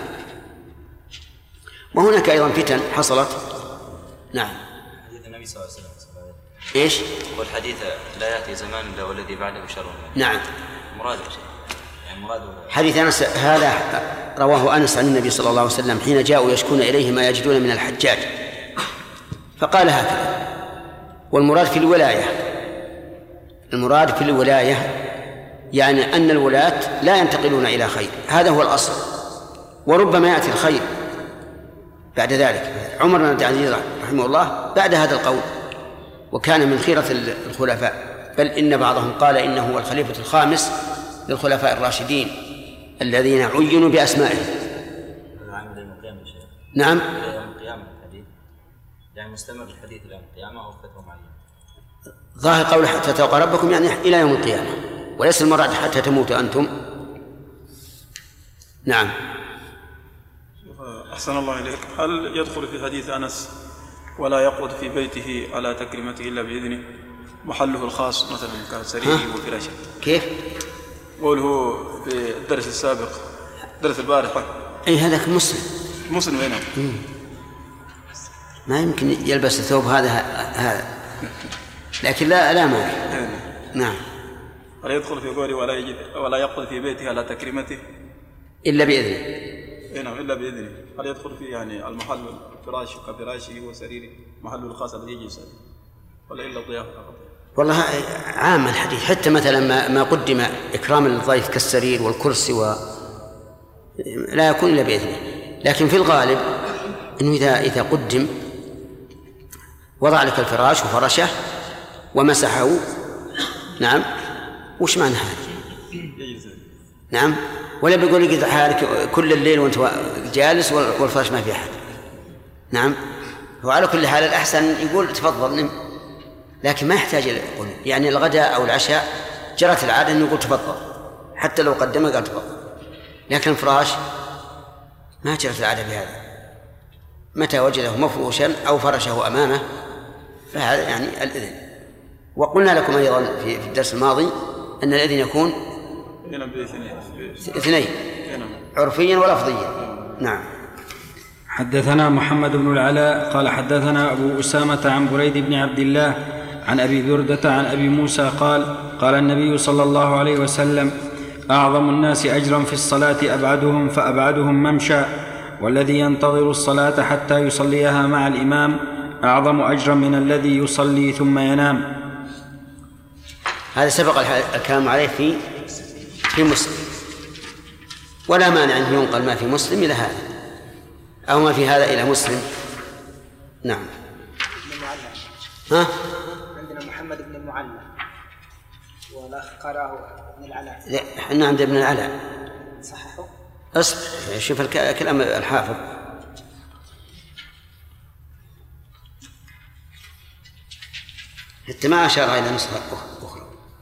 وهناك أيضا فتن حصلت. نعم. حديث النبي صلى الله عليه وسلم إيش؟ والحديث لا يأتي زمان إلا والذي بعده شر. نعم. مراد شيء حديث أنس هذا رواه أنس عن النبي صلى الله عليه وسلم حين جاءوا يشكون إليه ما يجدون من الحجاج فقال هكذا. والمراد في الولاية يعني أن الولاة لا ينتقلون إلى خير، هذا هو الأصل، وربما يأتي الخير بعد ذلك. عمر بن عبد العزيز رحمه الله بعد هذا القول وكان من خيرة الخلفاء، بل إن بعضهم قال إنه هو الخليفة الخامس للخلفاء الراشدين الذين عينوا بأسمائهم. نعم. يعني مستمر الحديث إلى القيامة أو فترة معينة. ظاهر قول حتى تلقى ربكم يعني إلى يوم القيامة، وليس المراد حتى تموتوا أنتم. نعم. أحسن الله إليك. هل يدخل في حديث أنس ولا يقعد في بيته على تكريمته إلا بإذنه محله الخاص مثلا كسريره وفراشه؟ كيف؟ قوله في الدرس السابق درس البارحة. أي هذاك مسلم هنا. ما يمكن يلبس الثوب هذا لكن لا مانع. نعم. هل يدخل في قوله ولا يقعد في بيته على تكريمته إلا بإذنه؟ نعم إلا بإذنه. هل يدخل في يعني المحل الفراش كفراشه وسريره محله الخاص الذي يجلس ولا إلا الضيافة فقط؟ والله عام الحديث حتى مثلا ما قدم إكرام للضيف كالسرير والكرسي لا يكون إلا بإذنه، لكن في الغالب إنه إذا قدم وضع لك الفراش وفرشه ومسحه. نعم. وش معنى هذا؟ نعم. ولا بيقول لك حالك كل الليل وانت جالس والفراش ما في أحد. نعم. وعلى كل حال الأحسن يقول تفضل نم، لكن ما يحتاج إلى يقول يعني الغداء أو العشاء جرت العادة أنه يقول تفضل، حتى لو قدمه قال تفضل، لكن الفراش ما جرت العادة بهذا. متى وجده مفروشا أو فرشه أمامه فهذا يعني الإذن. وقلنا لكم أيضا في الدرس الماضي أن الإذن يكون اثنين عرفيا ولفظيا. نعم. حدثنا محمد بن العلاء قال حدثنا أبو أسامة عن بريد بن عبد الله عن أبي بردة عن أبي موسى قال قال النبي صلى الله عليه وسلم أعظم الناس أجرا في الصلاة أبعدهم فأبعدهم ممشى، والذي ينتظر الصلاة حتى يصليها مع الإمام أعظم أجرا من الذي يصلي ثم ينام. هذا سبق الكلام عليه في مسلم، ولا مانع أن ينقل ما في مسلم إلى هذا أو ما في هذا إلى مسلم. نعم. عندنا محمد بن المعلى والأخ قرأه ابن العلاء. لا احنا عند ابن العلاء. صححه؟ اصبر شوف الكلام الحافظ. حتى ما أشار إلى نسخة أخرى.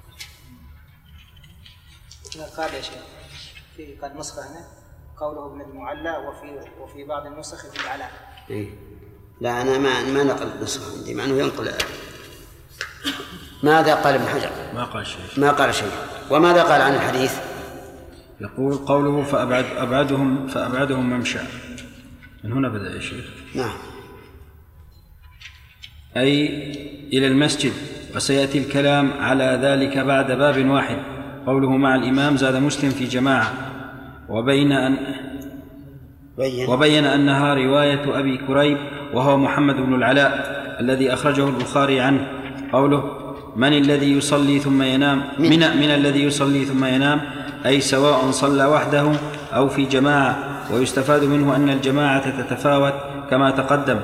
قال يا شيخ في قد نسخة هنا قوله ابن المعلى وفي بعض النسخ ابن العلاء. إيه. لا أنا ما نقل نسخة عندي مع أنه ينقل. ماذا قال ابن حجر؟ ما قال شيء. وماذا قال عن الحديث؟ يقول قوله فأبعدهم ممشى، من هنا بدأ يا شيخ. نعم. أي إلى المسجد، وسيأتي الكلام على ذلك بعد باب واحد. قوله مع الإمام زاد مسلم في جماعة، وبين أنها رواية أبي كريب وهو محمد بن العلاء الذي أخرجه البخاري عنه. قوله من الذي يصلي ثم ينام من الذي يصلي ثم ينام، أي سواء صلى وحده أو في جماعة، ويستفاد منه أن الجماعة تتفاوت كما تقدم.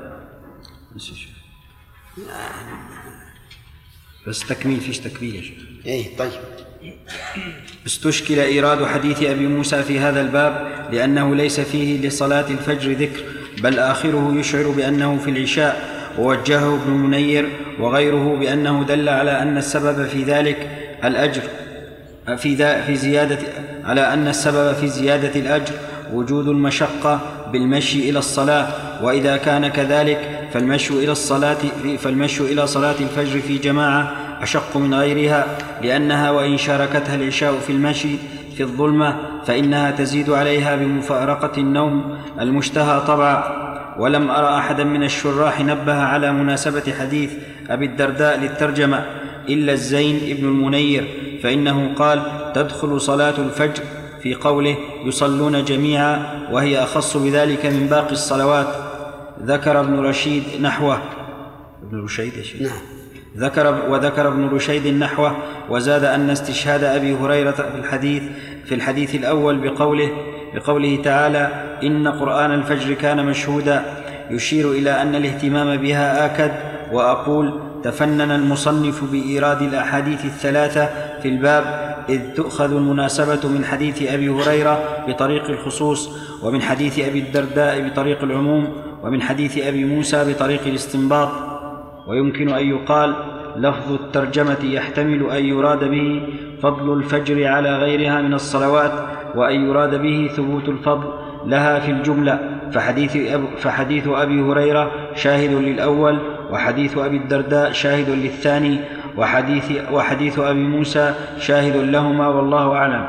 بس تكميل فيش تكميل يا شيخ. إيه طيب. استشكل إيراد حديث أبي موسى في هذا الباب لأنه ليس فيه لصلاة الفجر ذكر، بل آخره يشعر بأنه في العشاء، ووجهه ابن المنير وغيره بأنه دل على أن السبب في ذلك الأجر في زيادة على أن السبب في زيادة الأجر وجود المشقة بالمشي إلى الصلاة، وإذا كان كذلك فالمشي إلى صلاة الفجر في جماعة أشق من غيرها، لأنها وإن شاركتها العشاء في المشي في الظلمة فإنها تزيد عليها بمفارقة النوم المشتهى طبعا. ولم أرى أحدا من الشراح نبه على مناسبة حديث أبي الدرداء للترجمة إلا الزين ابن المنير، فإنه قال تدخل صلاة الفجر في قوله يصلون جميعا وهي أخص بذلك من باقي الصلوات. ذكر ابن رشيد نحوه. ابن رشيد يا شيخ. وذكر ابن رشيد نحوه، وزاد أن استشهاد أبي هريرة في الحديث الأول بقوله تعالى إن قرآن الفجر كان مشهودا يشير إلى أن الاهتمام بها آكد. وأقول تفنن المصنف بإيراد الأحاديث الثلاثة في الباب، إذ تؤخذ المناسبة من حديث أبي هريرة بطريق الخصوص، ومن حديث أبي الدرداء بطريق العموم، ومن حديث أبي موسى بطريق الاستنباط. ويمكن أن يقال لفظ الترجمة يحتمل أن يراد به فضل الفجر على غيرها من الصلوات، وأن يراد به ثبوت الفضل لها في الجملة، فحديث أبي هريرة شاهد للأول، وحديث أبي الدرداء شاهد للثاني، وحديث أبي موسى شاهد لهما، والله أعلم.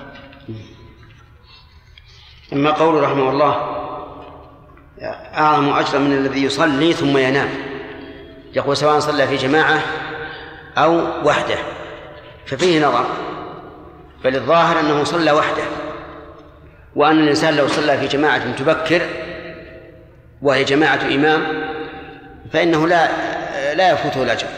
أما قول رحمه الله أعظم أجرا من الذي يصلي ثم ينام، يقول سواء صلى في جماعة أو وحده، ففيه نظر، بل الظاهر أنه صلى وحده، وأن الإنسان لو صلى في جماعة تبكر وهي جماعة إمام فإنه لا يفوته الأجر.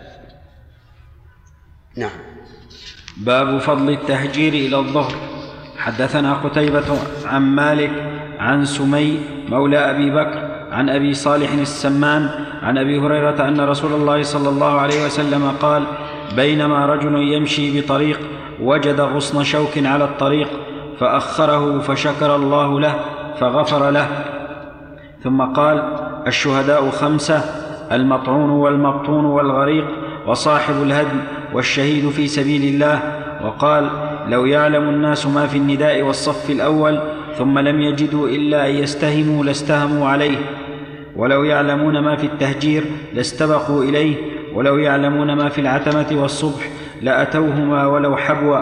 نعم. باب فضل التهجير إلى الظهر. حدثنا قتيبة عن مالك عن سمي مولى أبي بكر عن أبي صالح السمان عن أبي هريرة أن رسول الله صلى الله عليه وسلم قال بينما رجل يمشي بطريق وجد غصن شوك على الطريق فأخره فشكر الله له فغفر له. ثم قال الشهداء 5: المطعون والمبطون والغريق وصاحب الهدم والشهيد في سبيل الله. وقال لو يعلم الناس ما في النداء والصف الأول ثم لم يجدوا إلا أن يستهموا لاستهموا عليه، ولو يعلمون ما في التهجير لاستبقوا إليه، ولو يعلمون ما في العتمة والصبح لأتوهما ولو حبوا.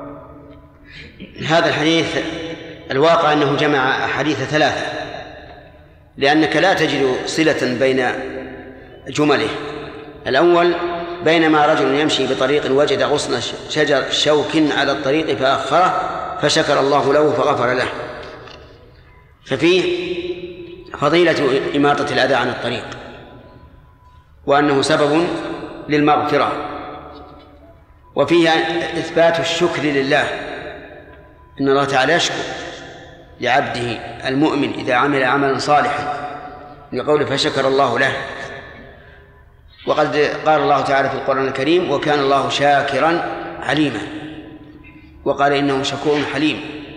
هذا الحديث الواقع أنه جمع أحاديث 3، لأنك لا تجد صلة بين جمله. الأول بينما رجل يمشي بطريق وجد غصن شجر شوك على الطريق فأخره فشكر الله له فغفر له، ففيه فضيلة إماطة الأذى عن الطريق، وأنه سبب للمغفرة، وفيها إثبات الشكر لله، إن الله تعالى يشكر لعبده المؤمن إذا عمل عملا صالحا لقوله فشكر الله له. وقد قال الله تعالى في القرآن الكريم وكان الله شاكرا عليما، وقال إنه شكور حليم.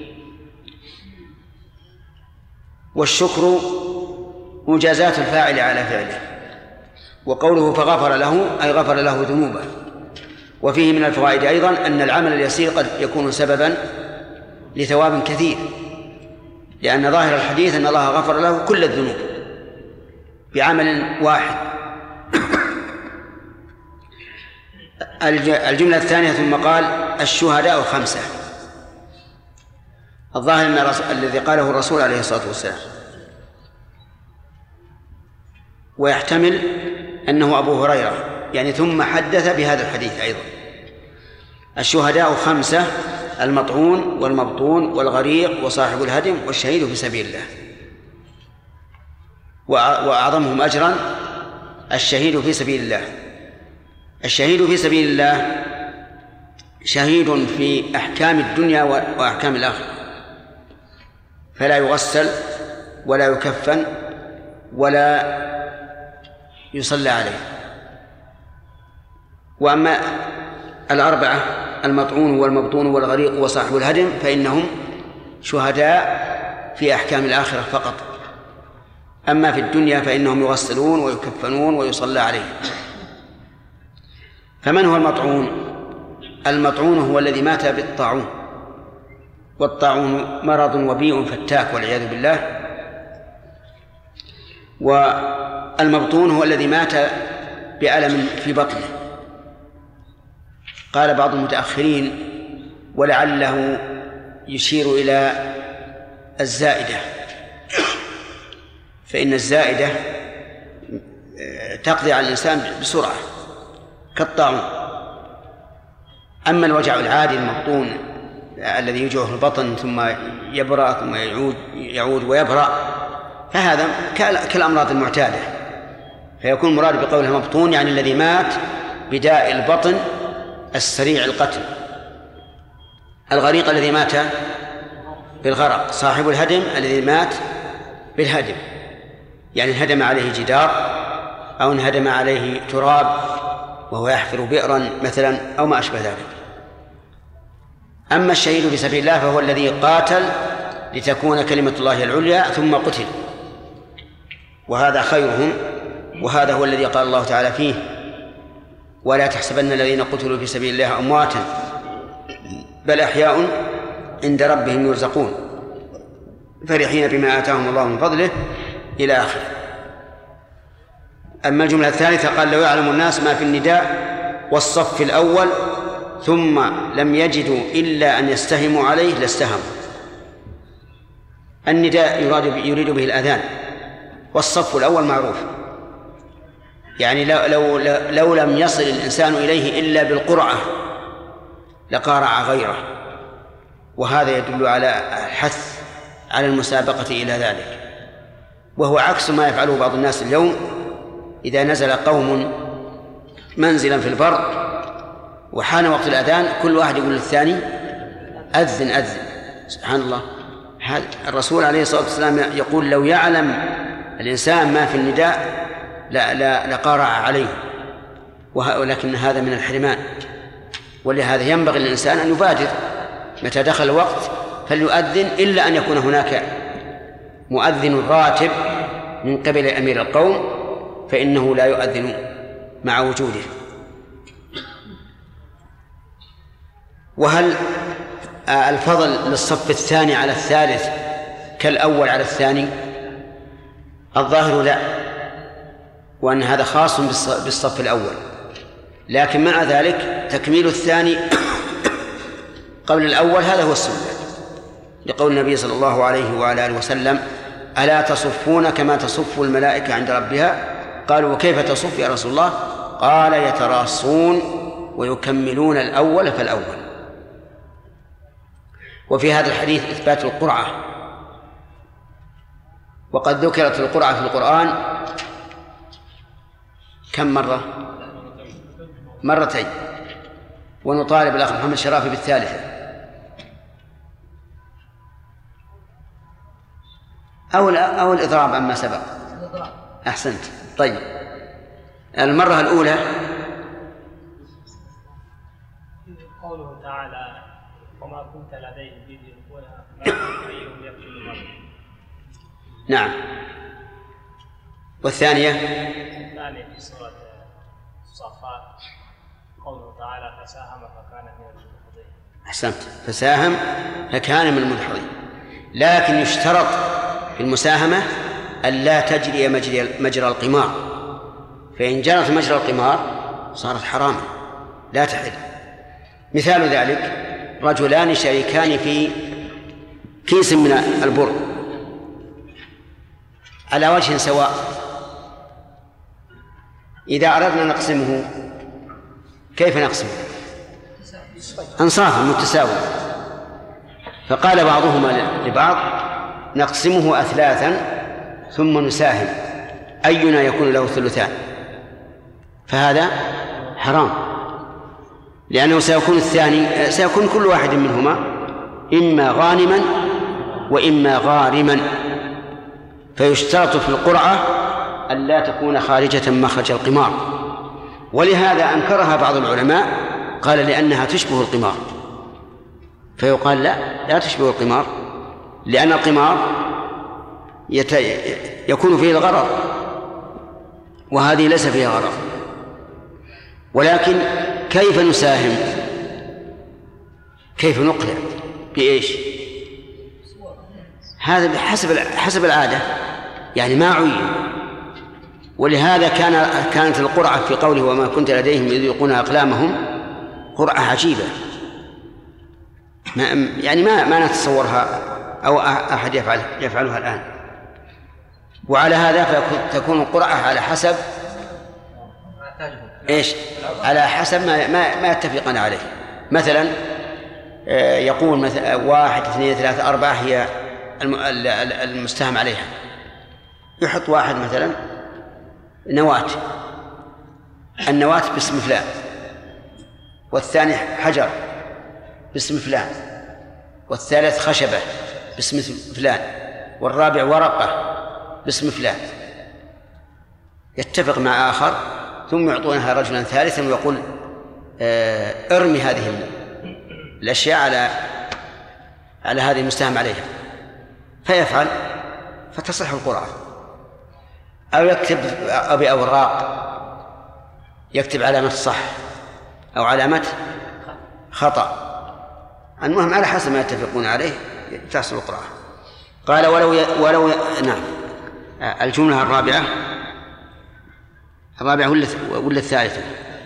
والشكر مجازات الفاعل على فعله، وقوله فغفر له أي غفر له ذنوبه. وفيه من الفوائد أيضا أن العمل اليسير قد يكون سببا لثواب كثير، لأن ظاهر الحديث أن الله غفر له كل الذنوب بعمل واحد. الجملة الثانية ثم قال الشهداء 5. الظاهر أن الذي قاله الرسول عليه الصلاة والسلام، ويحتمل أنه أبو هريرة يعني ثم حدث بهذا الحديث أيضا. الشهداء 5: المطعون والمبطون والغريق وصاحب الهدم والشهيد في سبيل الله. وأعظمهم أجرا الشهيد في سبيل الله. الشهيد في سبيل الله شهيد في أحكام الدنيا وأحكام الآخرة، فلا يغسل ولا يكفن ولا يصلى عليه. وأما 4: المطعون والمبطون والغريق وصاحب الهدم فإنهم شهداء في أحكام الآخرة فقط، أما في الدنيا فإنهم يغسلون ويكفنون ويصلى عليه. فمن هو المطعون؟ المطعون هو الذي مات بالطاعون، والطاعون مرض وبيء فتاك والعياذ بالله. والمبطون هو الذي مات بألم في بطنه. قال بعض المتأخرين ولعله يشير إلى الزائدة، فإن الزائدة تقضي على الإنسان بسرعة كالطاعون. أما الوجع العادي المبطون الذي يوجعه البطن ثم يبرأ ثم يعود ويبرأ فهذا كالأمراض المعتادة، فيكون مراد بقولها مبطون يعني الذي مات بداء البطن السريع القتل. الغريق الذي مات بالغرق، صاحب الهدم الذي مات بالهدم، يعني انهدم عليه جدار أو انهدم عليه تراب وهو يحفر بئرا مثلا أو ما أشبه ذلك. أما الشهيد في سبيل الله فهو الذي قاتل لتكون كلمة الله العليا ثم قتل، وهذا خيرهم، وهذا هو الذي قال الله تعالى فيه: ولا تحسبن الذين قتلوا في سبيل الله أمواتا بل أحياء عند ربهم يرزقون فرحين بما آتاهم الله من فضله إلى آخره. أما الجملة الثالثة قال: لو يعلم الناس ما في النداء والصف الأول ثم لم يجدوا إلا أن يستهموا عليه لاستهموا. النداء يريد به الأذان، والصف الأول معروف، يعني لو لم يصل الإنسان إليه إلا بالقرعة لقارع غيره، وهذا يدل على حث على المسابقة إلى ذلك، وهو عكس ما يفعله بعض الناس اليوم. إذا نزل قوم منزلا في البر وحان وقت الأذان كل واحد يقول للثاني: أذن أذن. سبحان الله، هذا الرسول عليه الصلاة والسلام يقول: لو يعلم الإنسان ما في النداء لقارع عليه، ولكن هذا من الحرمان. ولهذا ينبغي للإنسان أن يبادر متى دخل الوقت فليؤذن، إلا أن يكون هناك مؤذن راتب من قبل أمير القوم فإنه لا يؤذن مع وجوده. وهل الفضل للصف الثاني على الثالث كالأول على الثاني؟ الظاهر لا، وأن هذا خاص بالصف الأول، لكن مع ذلك تكميل الثاني قبل الأول هذا هو السنة، لقول النبي صلى الله عليه وعلى آله وسلم: ألا تصفون كما تصف الملائكة عند ربها؟ قالوا: وكيف تصف يا رسول الله؟ قال: يتراصون ويكملون الأول فالأول. وفي هذا الحديث إثبات القرعة، وقد ذكرت القرعة في القرآن كم مرة؟ مرتين، ونطالب الأخ محمد شرافي بالثالثة، أو الإضراب عما سبق. أحسنت. طيب، المرة الأولى قوله تعالى: وما كنت لديهم إذ يلقون أيهم يقتل المرء. نعم. والثانية في سورة الصافات قوله تعالى: فساهم فكان من المدحضين. أحسنت، فساهم فكان من المدحضين. لكن يشترط في المساهمة ألا تجري مجرى القمار، فإن جرت مجرى القمار صارت حراما لا تحل. مثال ذلك: رجلان شريكان في كيس من البر على وجه سواء، إذا أردنا نقسمه كيف نقسمه؟ أنصافا متساوية. فقال بعضهما لبعض: نقسمه أثلاثا ثم نساهم أينا يكون له ثلثان. فهذا حرام، لأنه سيكون كل واحد منهما إما غانما وإما غارما، فيشترط في القرعة ألا تكون خارجة مخرج القمار. ولهذا أنكرها بعض العلماء، قال لأنها تشبه القمار. فيقال لا تشبه القمار، لأن القمار يكون فيه الغرر، وهذه ليس فيها غرر. ولكن كيف نساهم؟ كيف نقلع؟ بإيش؟ هذا حسب العادة، يعني ما عين. ولهذا كانت القرعة في قوله: وما كنت لديهم إذ يلقون أقلامهم، قرعة عجيبة، يعني ما نتصورها أو أحد يفعلها الآن. وعلى هذا فتكون القرعة على حسب إيش؟ على حسب ما يتفقون عليه، مثلا يقول مثلا 1 2 3 4 هي المستهم عليها، يحط واحد مثلا نواة، النواة باسم فلان، والثاني حجر باسم فلان، والثالث خشبة باسم فلان، والرابع ورقة باسم فلان، يتفق مع آخر ثم يعطونها رجلا ثالثا ويقول ارمي هذه الأشياء على هذه المستهم عليها، فيفعل فتصح القرعة. أو يكتب بأوراق، يكتب علامة صح أو علامة خطأ، المهم على حسب ما يتفقون عليه تحصل القرعة. قال ولو نعم. الجملة الرابعة ولا الثالثة؟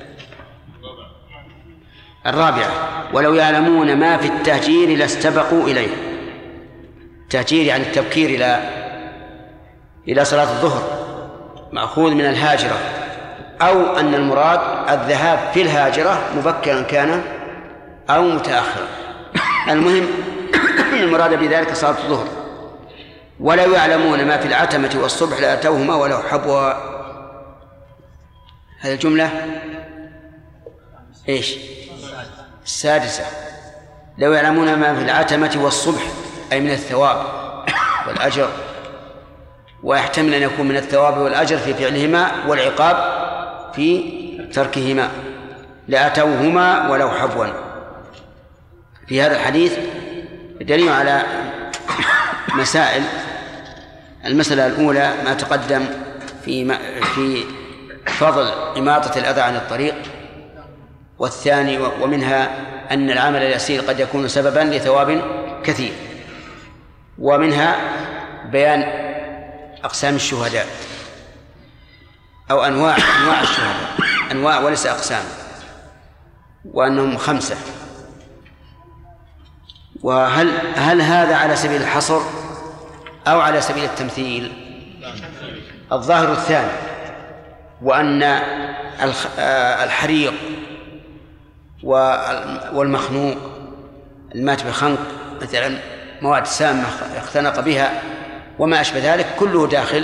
الرابعة: ولو يعلمون ما في التهجير لاستبقوا إليه. التهجير يعني التبكير إلى صلاة الظهر، مأخوذ من الهاجرة، أو أن المراد الذهاب في الهاجرة مبكرا كان أو متأخرا، المهم المراد بذلك صلاة الظهر. ولو يعلمون ما في العتمة والصبح لأتوهما ولو حبوا. هذه الجملة إيش؟ السادسة. لو يعلمون ما في العتمة والصبح أي من الثواب والأجر، ويحتمل أن يكون من الثواب والأجر في فعلهما والعقاب في تركهما، لأتوهما ولو حبوا. في هذا الحديث دليل على مسائل. المسألة الأولى ما تقدم في فضل إماطة الأذى عن الطريق، والثاني ومنها أن العمل اليسير قد يكون سببا لثواب كثير، ومنها بيان أقسام الشهداء أو أنواع الشهداء، أنواع وليس أقسام، وأنهم 5. وهل هذا على سبيل الحصر أو على سبيل التمثيل؟ الظاهر الثاني، وأن الحريق والمخنوق، المات بخنق مثلا، مواد سامة اختنق بها وما أشبه ذلك، كله داخل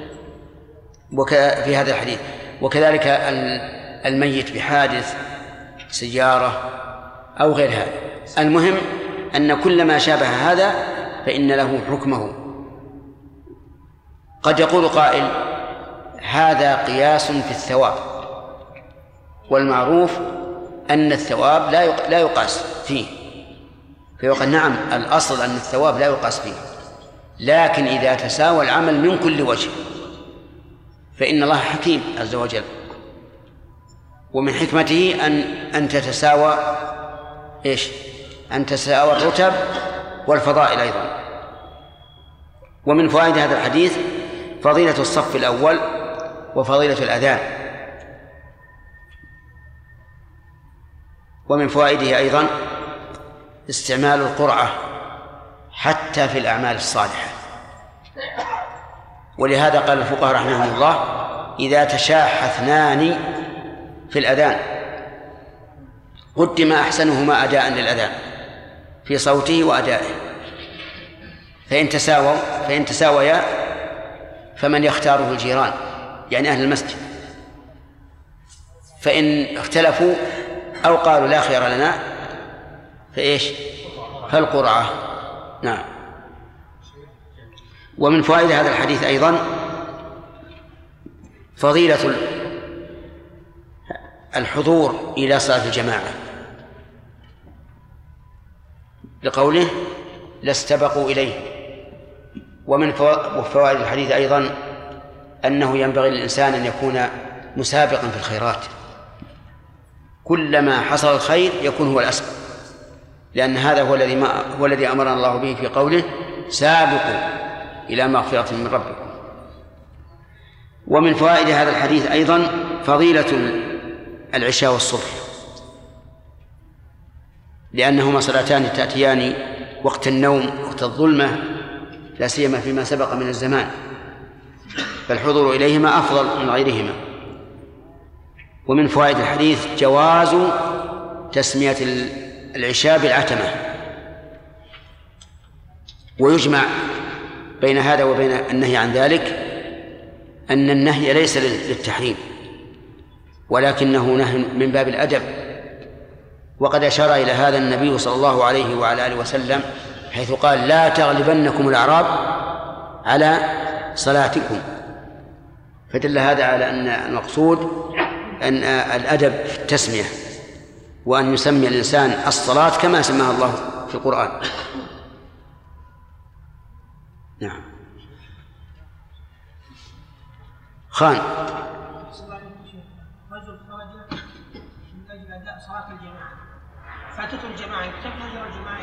في هذا الحديث. وكذلك الميت بحادث سيارة أو غير هذا. المهم أن كل ما شابه هذا فإن له حكمه. قد يقول قائل هذا قياس في الثواب، والمعروف أن الثواب لا يقاس فيه، فيقول نعم الأصل أن الثواب لا يقاس فيه، لكن إذا تساوى العمل من كل وجه فإن الله حكيم عز وجل، ومن حكمته أن تتساوى أن تتساوى الرتب والفضائل أيضا. ومن فوائد هذا الحديث فضيلة الصف الأول وفضيلة الأذان. ومن فوائده أيضا استعمال القرعة حتى في الأعمال الصالحة، ولهذا قال الفقهاء رحمهم الله إذا تشاح 2 في الأذان قدم أحسنهما أداء للأذان في صوته وأدائه، فإن تساويا فمن يختاره الجيران يعني أهل المسجد، فإن اختلفوا أو قالوا لا خير لنا فالقرعة. نعم. ومن فوائد هذا الحديث أيضا فضيلة الحضور إلى صلاة الجماعة، لقوله لاستبقوا إليه. ومن فوائد الحديث أيضا أنه ينبغي للإنسان أن يكون مسابقا في الخيرات، كلما حصل الخير يكون هو الأسبق، لأن هذا هو الذي أمرنا الله به في قوله سابقوا إلى مغفرة من ربكم. ومن فوائد هذا الحديث أيضا فضيلة العشاء والصبح، لأنهما صلاتان تأتيان وقت النوم وقت الظلمة، لا سيما فيما سبق من الزمان، فالحضور إليهما أفضل من غيرهما. ومن فوائد الحديث جواز تسمية العشاء بالعتمة. ويجمع بين هذا وبين النهي عن ذلك أن النهي ليس للتحريم ولكنه نهي من باب الأدب، وقد أشار إلى هذا النبي صلى الله عليه وعلى آله وسلم حيث قال: لا تغلبنكم الأعراب على صلاتكم. فدل هذا على أن المقصود أن الأدب في التسمية، وأن يسمي الإنسان الصلاة كما سماها الله في القرآن. نعم. خان رجل خرج من أجل أداء صلاة الجماعة فاتته الجماعة يكتب أجر الجماعة.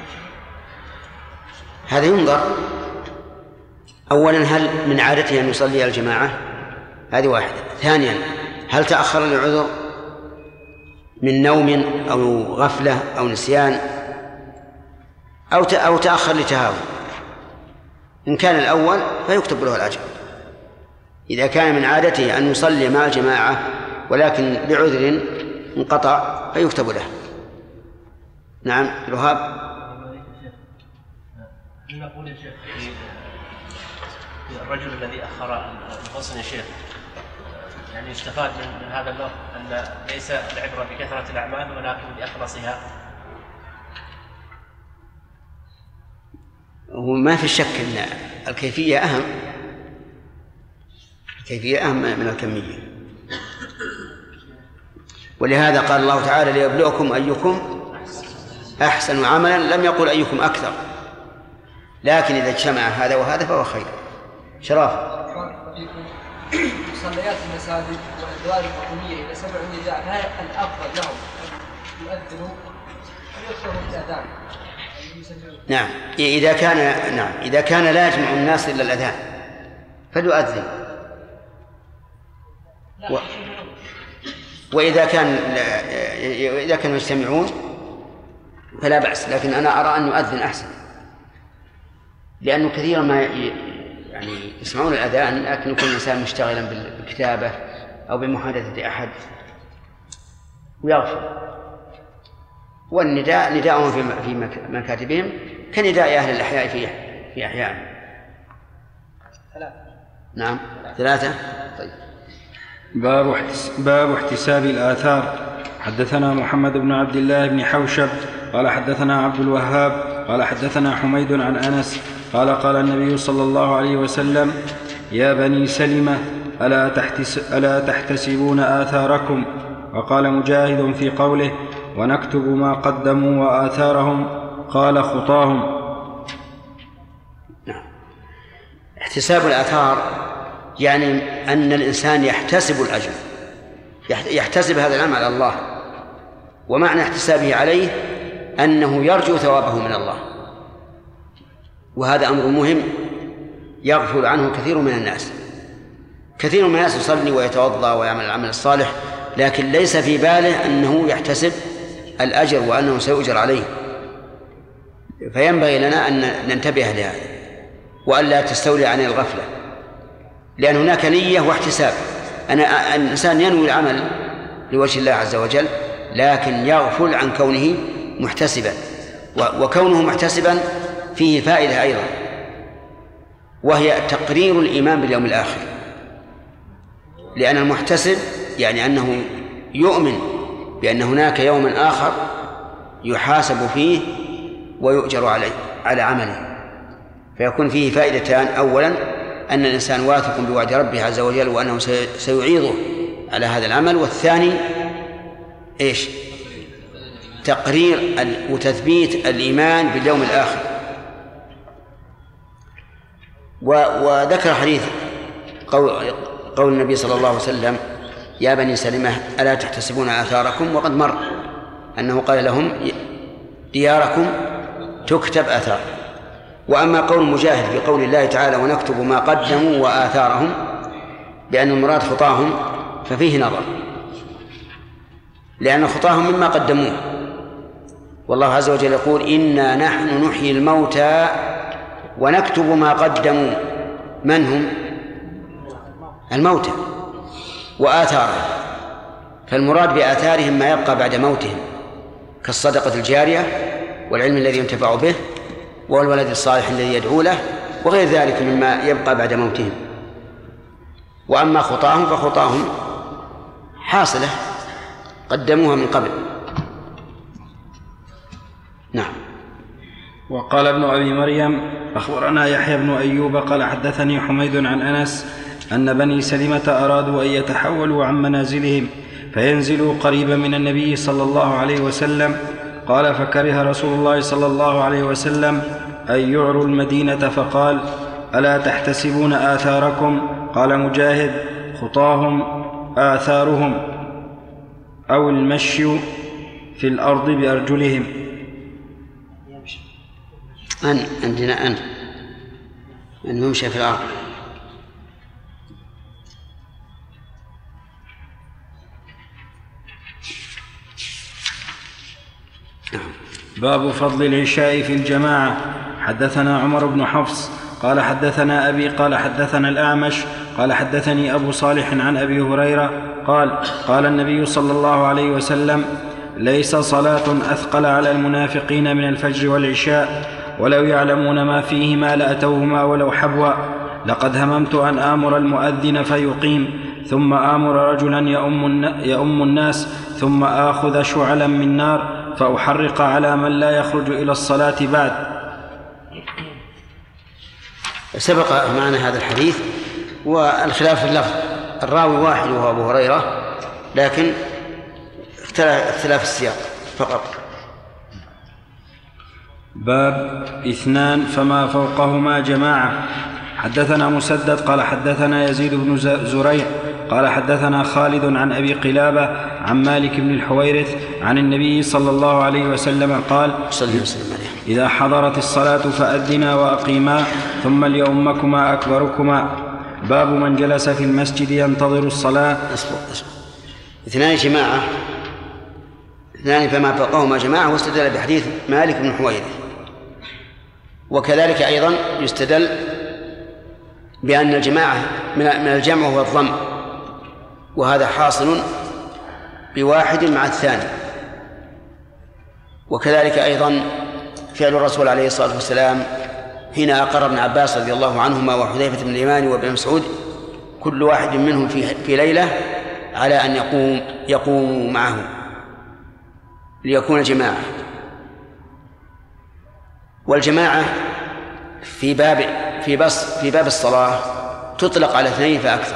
هذا ينظر. أولا هل من عادته أن يصلي الجماعة؟ هذه واحدة. ثانيا هل تأخر لعذر من نوم أو غفلة أو نسيان أو تأخر لتهاون؟ إن كان الأول فيكتب له الأجر. إذا كان من عادته أن يصلي مع الجماعة ولكن بعذر انقطع فيكتب له. نعم. الوهاب. نقول يا شيخ في الرجل الذي أخر الغسل يا شيخ، يعني يستفاد من هذا اللفظ أن ليس العبرة بكثرة الأعمال ولكن بأخلصها. وما في شك أن الكيفية أهم، الكيفية أهم من الكمية. ولهذا قال الله تعالى: ليبلوكم أيكم أحسن عملا، لم يقل أيكم أكثر، لكن إذا اجتمع هذا وهذا فهو خير. شرف. مصليات المساجد والأدوار الحكومية إذا سمعوا النداء فهل الأفضل لهم أن يؤذنوا أم يكثروا بالأذان؟ نعم. إذا كان لا يجمع الناس إلا الأذان فليؤذن. وإذا كانوا يجتمعون فلا بأس، لكن أنا أرى أن يؤذن أحسن، لأنه كثيرا ما يعني يسمعون الأذان لكن يكون الإنسان مشتغلا بالكتابة أو بمحادثة أحد ويغفل. والنداء نداءهم في مكاتبهم كنداء أهل الأحياء في أحيان. نعم. 3. طيب. باب احتساب الآثار. حدثنا محمد بن عبد الله بن حوشب قال حدثنا عبد الوهاب قال حدثنا حميد عن أنس قال قال النبي صلى الله عليه وسلم: يا بني سلمة ألا تحتسبون آثاركم؟ وقال مجاهد في قوله: ونكتب ما قدموا وآثارهم قال: خطاهم. نعم. احتساب الآثار يعني أن الإنسان يحتسب الأجر، يحتسب هذا العمل على الله، ومعنى احتسابه عليه أنه يرجو ثوابه من الله، وهذا أمر مهم يغفل عنه كثير من الناس. كثير من الناس يصلي ويتوضأ ويعمل العمل الصالح لكن ليس في باله أنه يحتسب الأجر وأنه سيؤجر عليه. فينبغي لنا أن ننتبه لهذا وأن لا تستولي عن الغفلة، لأن هناك نية واحتساب. الإنسان ينوي العمل لوجه الله عز وجل لكن يغفل عن كونه محتسبا، وكونه محتسبا فيه فائدة أيضا، وهي تقرير الإيمان باليوم الآخر. لأن المحتسب يعني أنه يؤمن بأن هناك يوما آخر يحاسب فيه ويؤجر على عمله، فيكون فيه فائدتان: أولا أن الإنسان واثق بوعد ربه عز وجل وأنه سيعيضه على هذا العمل، والثاني إيش؟ تقرير وتثبيت الإيمان باليوم الآخر. وذكر حديث قول النبي صلى الله عليه وسلم: يا بني سلمة ألا تحتسبون آثاركم؟ وقد مر أنه قال لهم: دياركم تكتب آثار. وأما قول مجاهد في قول الله تعالى: ونكتب ما قدموا وآثارهم، بأن المراد خطاهم، ففيه نظر، لأن خطاهم مما قدموه، والله عز وجل يقول: إنا نحن نحيي الموتى ونكتب ما قدموا. من هم؟ الموتى وآثارهم، فالمراد بآثارهم ما يبقى بعد موتهم كالصدقة الجارية والعلم الذي ينتفع به والولد الصالح الذي يدعو له وغير ذلك مما يبقى بعد موتهم. وأما خطاهم فخطاهم حاصلة قدموها من قبل. نعم. وقال ابن أبي مريم أخبرنا يحيى بن أيوب قال حدثني حميد عن أنس أن بني سلمة أرادوا أن يتحولوا عن منازلهم فينزلوا قريبا من النبي صلى الله عليه وسلم. قال فكره رسول الله صلى الله عليه وسلم أن يعروا المدينة فقال ألا تحتسبون آثاركم؟ قال مجاهد خطاهم آثارهم أو المشي في الأرض بأرجلهم. عندنا أن يمشي في الأرض. باب فضل العشاء في الجماعة. حدثنا عمر بن حفص قال حدثنا أبي قال حدثنا الأعمش قال حدثني أبو صالح عن أبي هريرة قال قال النبي صلى الله عليه وسلم ليس صلاة أثقل على المنافقين من الفجر والعشاء ولو يعلمون ما فيهما لأتوهما ولو حبوا. لقد هممت أن آمر المؤذن فيقيم ثم آمر رجلا يؤم الناس ثم آخذ شعلا من نار فأحرق على من لا يخرج إلى الصلاة بعد. سبق معنا هذا الحديث والخلاف في اللفظ، الراوي واحد وهو أبو هريرة لكن اختلاف السياق فقط. باب 2 فما فوقهما جماعة. حدثنا مسدد قال حدثنا يزيد بن زريع قال حدثنا خالد عن أبي قلابة عن مالك بن الحويرث عن النبي صلى الله عليه وسلم قال إذا حضرت الصلاة فأذنا وأقيما ثم ليؤمكما أكبركما. باب من جلس في المسجد ينتظر الصلاة. 2 جماعة، 2 فما فوقهما جماعة، واستدل بحديث مالك بن الحويرث. وكذلك أيضا يستدل بأن الجماعة من الجمع هو الضم، وهذا حاصل بواحد مع الثاني. وكذلك أيضا فعل الرسول عليه الصلاة والسلام حين أقر ابن عباس رضي الله عنهما وحذيفة بن اليمان وابن مسعود كل واحد منهم في ليلة على أن يقوم معه ليكون جماعة. والجماعة في باب الصلاة تطلق على 2 فأكثر،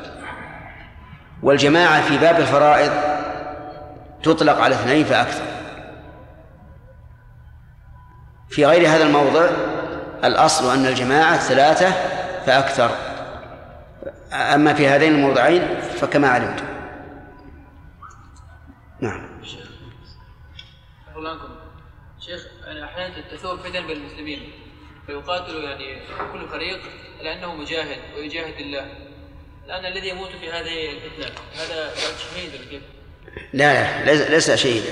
والجماعة في باب الفرائض تطلق على 2 فأكثر. في غير هذا الموضع الأصل أن الجماعة 3 فأكثر، أما في هذين الموضعين فكما علمت. نعم. شيخ، يعني أحيانا تثور فتن بين المسلمين فيقاتل يعني كل فريق لأنه مجاهد ويجاهد الله. الآن الذي يموت في هذه الفتنة هذا شهيد ولا كيف؟ لا ليس شهيدا.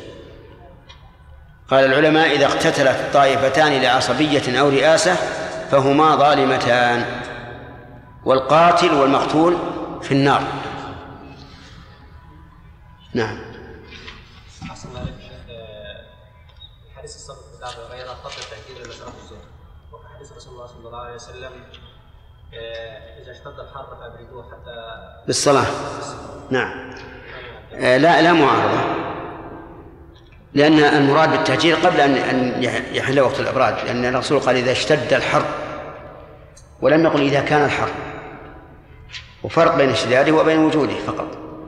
قال العلماء إذا اقتتلت طائفتان لعصبية أو رئاسة فهما ظالمتان، والقاتل والمقتول في النار. نعم. حديث الصبر بن أبي هريرة قبل تأكيد لصلاة الظهر، وفي حديث رسول الله صلى الله عليه وسلم إذا اشتد الحر فأبردوه حتى بالصلاة. نعم. لا معارضة، لأن المراد بالتهجير قبل أن يحل وقت الإبراد، لأن الرسول قال إذا اشتد الحر ولم يقل إذا كان الحر، وفرق بين اشتداده وبين وجوده فقط.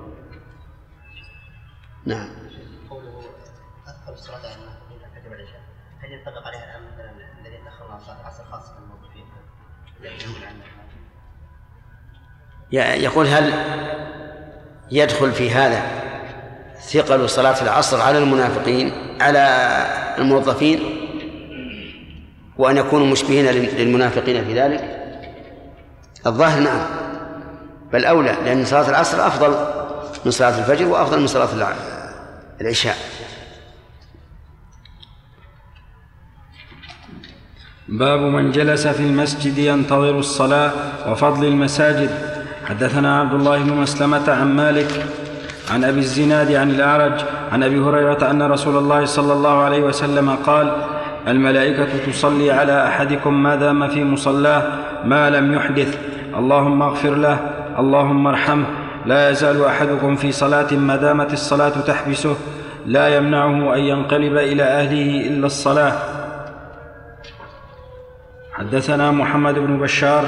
نعم. قوله أدخل الصلاة على المنافقين الفجر والعشاء، هل ينطبق عليها الآن مثلا الذين تأخروا عن صلاة العصر خاصة الموظفين؟ يقول هل يدخل في هذا ثقل صلاة العصر على المنافقين على الموظفين وأن يكونوا مشبهين للمنافقين في ذلك؟ الظاهر نعم، بل أولى، لأن صلاة العصر أفضل من صلاة الفجر وأفضل من صلاة العشاء. باب من جلس في المسجد ينتظر الصلاة وفضل المساجد. حدثنا عبد الله بن مسلمة عن مالك عن أبي الزناد عن الأعرج عن أبي هريرة أن رسول الله صلى الله عليه وسلم قال: الملائكة تصلي على أحدكم ما دام في مصلاه ما لم يحدث، اللهم اغفر له، اللهم ارحمه. لا يزال أحدكم في صلاة ما دامت الصلاة تحبسه، لا يمنعه أن ينقلب إلى أهله إلا الصلاة. حدثنا محمد بن بشار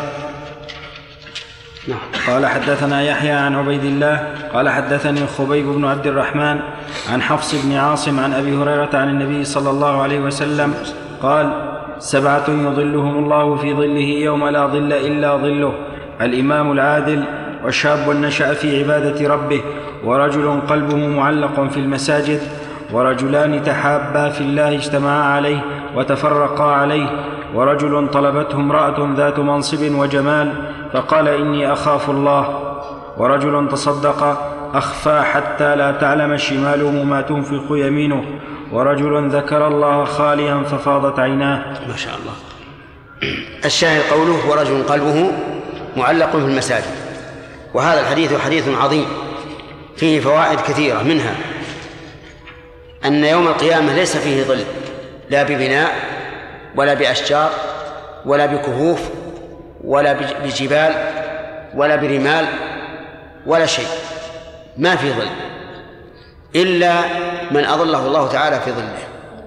قال حدثنا يحيى عن عبيد الله قال حدثني خبيب بن عبد الرحمن عن حفص بن عاصم عن أبي هريرة عن النبي صلى الله عليه وسلم قال: 7 يظلهم الله في ظله يوم لا ظل إلا ظله: الإمام العادل، وشاب نشأ في عبادة ربه، ورجل قلبه معلق في المساجد، ورجلان تحابا في الله اجتمعا عليه وتفرقا عليه، ورجل طلبته امرأة ذات منصب وجمال فقال: إني أخاف الله، ورجل تصدق أخفى حتى لا تعلم شماله ما تنفق يمينه، ورجل ذكر الله خاليا ففاضت عيناه. ما شاء الله. الشاهد قوله: ورجل قلبه معلق في المساجد. وهذا الحديث حديث عظيم فيه فوائد كثيرة، منها أن يوم القيامة ليس فيه ظل، لا ببناء ولا بأشجار ولا بكهوف ولا بجبال ولا برمال ولا شيء، ما في ظل إلا من أظله الله تعالى في ظله.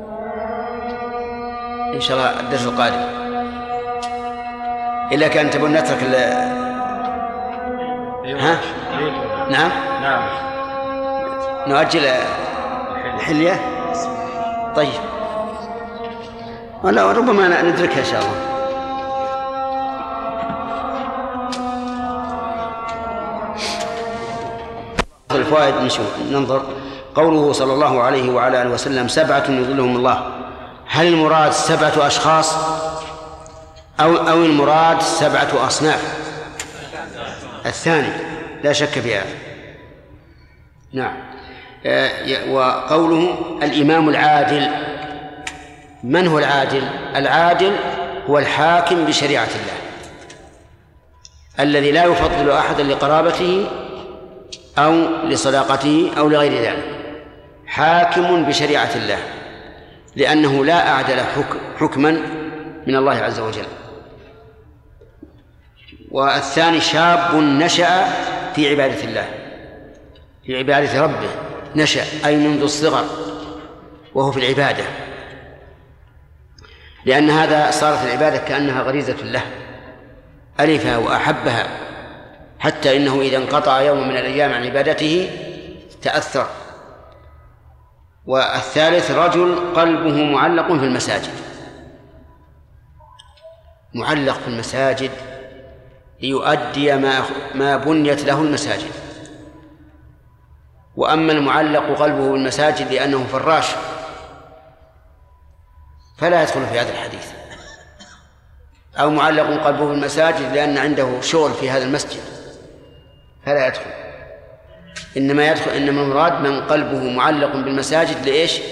إن شاء الله الدرس القادم، إلا كان تبون نترك ها؟ نعم نؤجل الحلية. طيب، ولا ربما ندركها إن شاء الله. الفوائد ننظر. قوله صلى الله عليه وعلى آله وسلم: 7 يظلهم الله، هل المراد 7 أشخاص أو المراد 7 أصناف؟ الثاني لا شك في هذا. نعم. وقوله الإمام العادل، من هو العادل؟ العادل هو الحاكم بشريعة الله، الذي لا يفضل أحدا لقرابته أو لصداقته أو لغير ذلك، حاكم بشريعة الله، لأنه لا أعدل حكما من الله عز وجل. والثاني شاب نشأ في عبادة الله، في عبادة ربه، نشأ أي منذ الصغر وهو في العبادة، لأن هذا صارت العبادة كأنها غريزة له، ألفها وأحبها، حتى إنه إذا انقطع يوم من الأيام عن عبادته تأثر. والثالث رجل قلبه معلق في المساجد، معلق في المساجد ليؤدي ما بنيت له المساجد. وأما المعلق قلبه بالمساجد لأنه فراش فلا يدخل في هذا الحديث، أو معلق قلبه بالمساجد لأن عنده شغل في هذا المسجد فلا يدخل. إنما المراد من قلبه معلق بالمساجد لإيش؟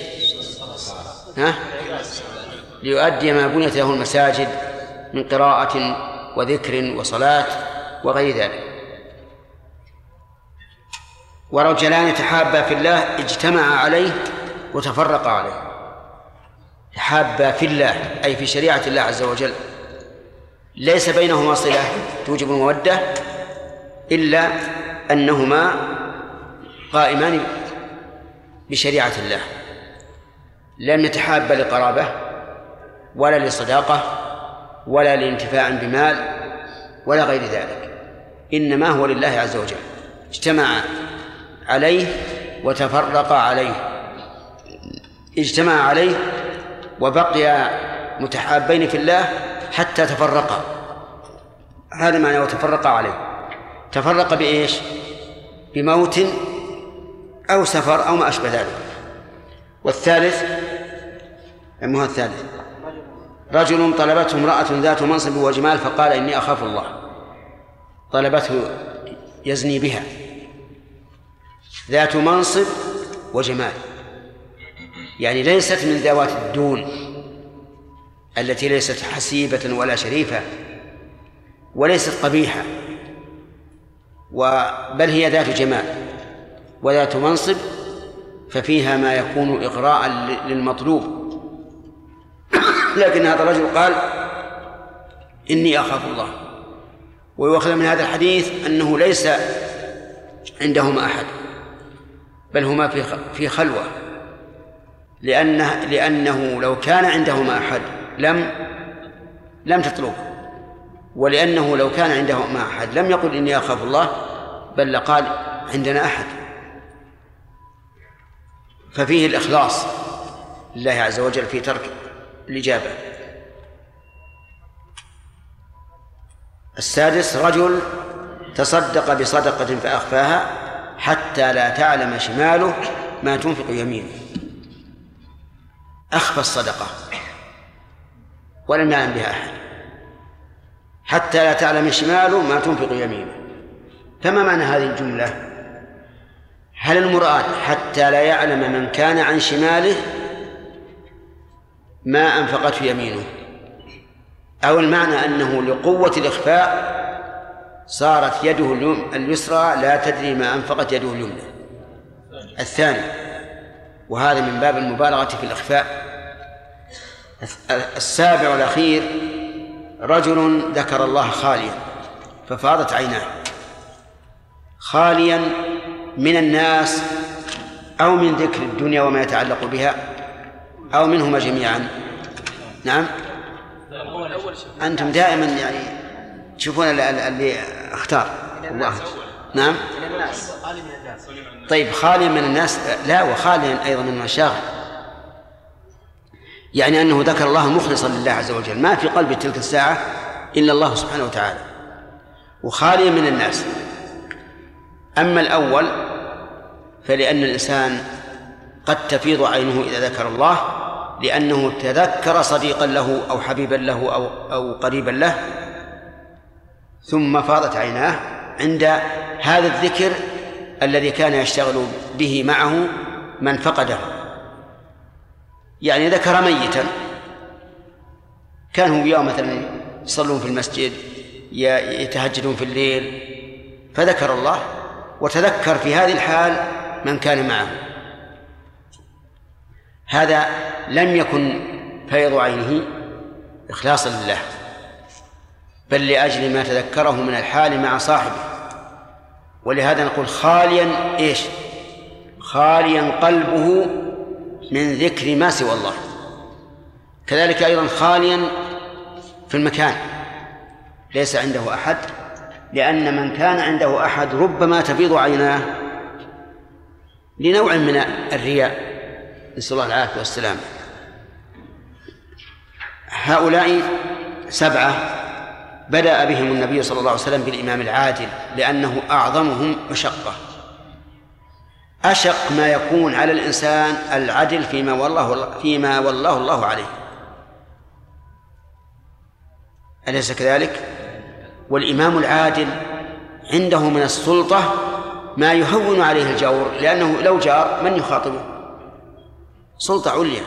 ليؤدي ما بنيت له المساجد من قراءة وذكر وصلاة وغير ذلك. ورجلان تحابا في الله اجتمعا عليه وتفرقا عليه. تحابا في الله أي في شريعة الله عز وجل، ليس بينهما صلة توجب المودة إلا أنهما قائمان بشريعة الله، لم يتحابا لقرابة ولا لصداقة ولا لانتفاع بمال ولا غير ذلك، إنما هو لله عز وجل. اجتمع عليه وتفرق عليه، اجتمع عليه وبقي متحابين في الله حتى تفرقا، هذا معنى وتفرق عليه. تفرق بإيش؟ بموت أو سفر أو ما أشبه ذلك. والثالث ما هو الثالث؟ رجل طلبته امرأة ذات منصب وجمال فقال إني أخاف الله. طلبته يزني بها، ذات منصب وجمال، يعني ليست من ذوات الدون التي ليست حسيبة ولا شريفة وليست قبيحة، بل هي ذات جمال وذات منصب ففيها ما يكون إغراء للمطلوب. لكن هذا الرجل قال إني أخاف الله. ويؤخذ من هذا الحديث أنه ليس عندهما أحد، بل هما في خلوة، لأنه لو كان عندهما أحد لم تطلب، ولأنه لو كان عندهما أحد لم يقل إني أخاف الله، بل لقال عندنا أحد. ففيه الإخلاص لله عز وجل في ترك الإجابة. السادس: رجل تصدق بصدقة فأخفاها حتى لا تعلم شماله ما تنفق يمينه. أخفى الصدقة ولم يعلم بها أحد حتى لا تعلم شماله ما تنفق يمينه. فما معنى هذه الجملة؟ هل المراد حتى لا يعلم من كان عن شماله ما أنفقته يمينه، أو المعنى أنه لقوة الإخفاء صارت يده اليسرى لا تدري ما أنفقت يده اليمنى؟ الثاني، وهذا من باب المبالغة في الإخفاء. السابع والأخير: رجل ذكر الله خاليا ففاضت عيناه. خاليا من الناس أو من ذكر الدنيا وما يتعلق بها، أو منهما جميعا؟ نعم، أنتم دائما يعني تشوفون اللي اختار الله. نعم، طيب، خاليا من الناس لا، وخاليا أيضا من المشاغل، يعني أنه ذكر الله مخلصا لله عز وجل، ما في قلب تلك الساعة إلا الله سبحانه وتعالى، وخاليا من الناس. أما الأول فلأن الإنسان قد تفيض عينه إذا ذكر الله، لأنه تذكر صديقا له أو حبيبا له أو قريبا له، ثم فاضت عيناه عند هذا الذكر الذي كان يشتغل به معه من فقده. يعني ذكر ميتا، كانوا يوم مثلا يصلون في المسجد، يتهجدون في الليل، فذكر الله وتذكر في هذه الحال من كان معه. هذا لم يكن فيض عينه إخلاصا لله، بل لأجل ما تذكره من الحال مع صاحبه. ولهذا نقول خاليا إيش؟ خاليا قلبه من ذكر ما سوى الله. كذلك أيضا خاليا في المكان، ليس عنده أحد، لأن من كان عنده أحد ربما تفيض عيناه لنوع من الرياء، نسأل الله العافية والسلام. هؤلاء 7 بدأ بهم النبي صلى الله عليه وسلم بالإمام العادل، لأنه أعظمهم مشقة. أشق ما يكون على الإنسان العدل فيما والله الله عليه، أليس كذلك؟ والإمام العادل عنده من السلطة ما يهون عليه الجور، لأنه لو جار من يخاطبه؟ سلطة عليا،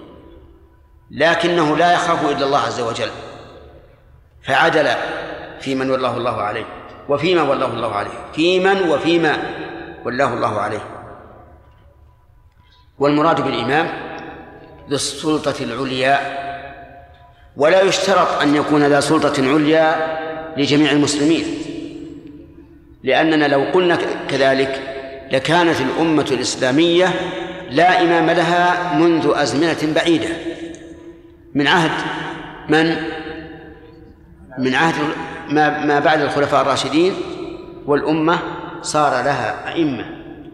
لكنه لا يخاف إلا الله عز وجل، فعدل في من والله الله عليه وفيما والله الله عليه، في من وفيما والله الله عليه. والمراد بالإمام ذو السلطة العليا، ولا يشترط أن يكون ذا سلطة عليا لجميع المسلمين، لأننا لو قلنا كذلك لكانت الأمة الإسلامية لا إمام لها منذ أزمنة بعيدة، من عهد من عهد ما بعد الخلفاء الراشدين، والأمة صار لها أئمة.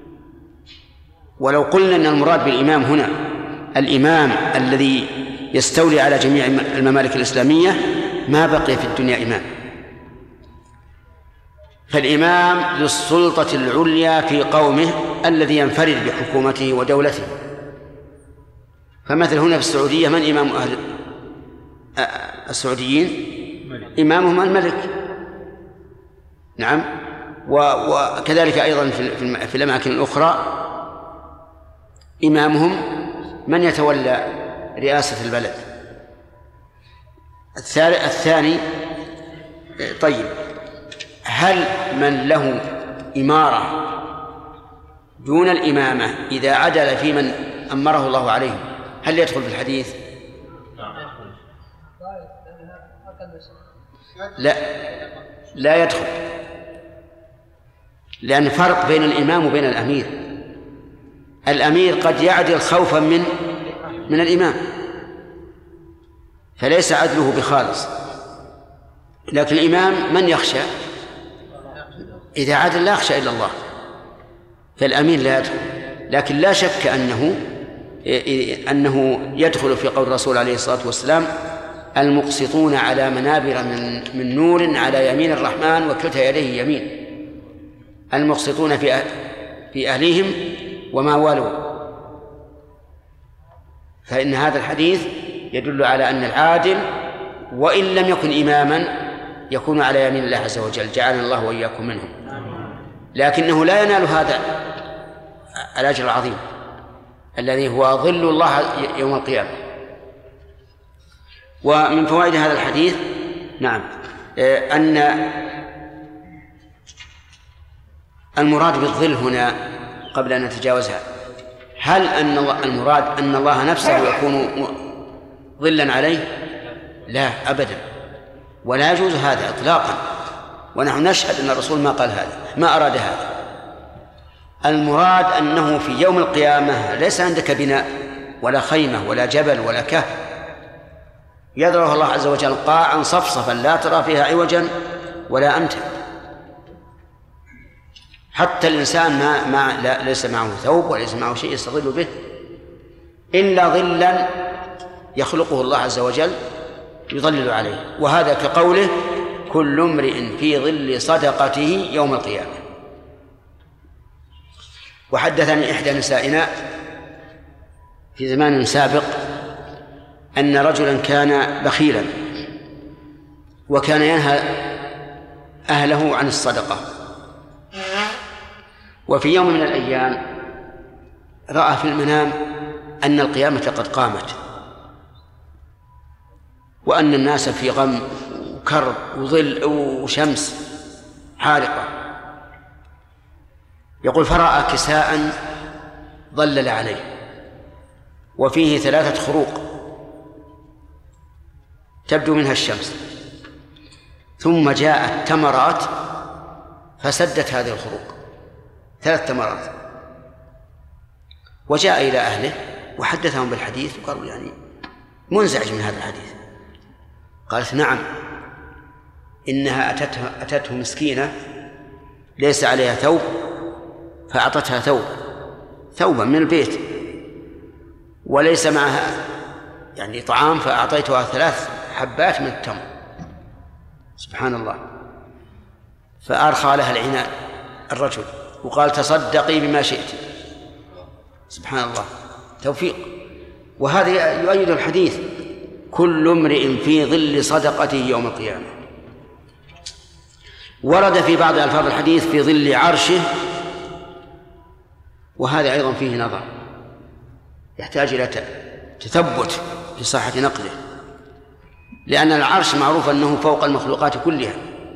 ولو قلنا أن المراد بالإمام هنا الإمام الذي يستولي على جميع الممالك الإسلامية ما بقي في الدنيا إمام. فالإمام ذو السلطة العليا في قومه الذي ينفرد بحكومته ودولته. فمثل هنا في السعودية من إمام أهل السعوديين؟ إمامهم الملك. نعم، وكذلك أيضا في الأماكن الأخرى إمامهم من يتولى رئاسة البلد. الثاني، طيب، هل من له إمارة دون الإمامة إذا عدل في من أمره الله عليه هل يدخل في الحديث؟ لا يدخل، لأن فرق بين الإمام وبين الأمير. الأمير قد يعدل خوفا من الإمام فليس عدله بخالص، لكن الإمام من يخشى؟ إذا عدل لا يخشى إلا الله، فالأمير لا يدخل. لكن لا شك أنه يدخل في قول الرسول عليه الصلاة والسلام: المقسطون على منابر من نور على يمين الرحمن وكلتا يديه يمين. المقسطون في أهلهم وما والوا. فإن هذا الحديث يدل على أن العادل وإن لم يكن إماما يكون على يمين الله عز وجل، جعلنا الله وإياكم منهم، لكنه لا ينال هذا الأجر العظيم الذي هو ظل الله يوم القيامة. ومن فوائد هذا الحديث أن المراد بالظل هنا قبل أن نتجاوزها، هل أن المراد أن الله نفسه يكون ظلا عليه؟ لا أبدا، ولا يجوز هذا إطلاقا، ونحن نشهد أن الرسول ما قال هذا، ما أراد هذا. المراد أنه في يوم القيامة ليس عندك بناء ولا خيمة ولا جبل ولا كهف، يضربه الله عز وجل قاعا صفصفا لا ترى فيها عوجا ولا أمتا. حتى الإنسان ليس معه ثوب وليس معه شيء يستظل به إلا ظلا يخلقه الله عز وجل يظلل عليه، وهذا كقوله: كل امرئ في ظل صدقته يوم القيامة. وحدثني إحدى نسائنا في زمان سابق أن رجلا كان بخيلا وكان ينهى أهله عن الصدقة، وفي يوم من الأيام رأى في المنام أن القيامة قد قامت وأن الناس في غم وكرب وظل وشمس حارقة. يقول: فرأى كساء ظلل عليه وفيه 3 خروق تبدو منها الشمس، ثم جاءت تمرات فسدت هذه الخروق، 3 تمرات. وجاء إلى أهله وحدثهم بالحديث وقالوا يعني منزعج من هذا الحديث. قالت: نعم، إنها أتته مسكينة ليس عليها ثوب فأعطتها ثوبا من البيت، وليس معها يعني طعام فأعطيتها 3 حبات من التمر. سبحان الله. فأرخى لها العناء الرجل وقال: تصدقي بما شئت. سبحان الله، توفيق. وهذا يؤيد الحديث: كل امرئ في ظل صدقته يوم القيامة. ورد في بعض ألفاظ الحديث في ظل عرشه، وهذا أيضا فيه نظر، يحتاج إلى تثبت في صحة نقله، لأن العرش معروف أنه فوق المخلوقات كلها،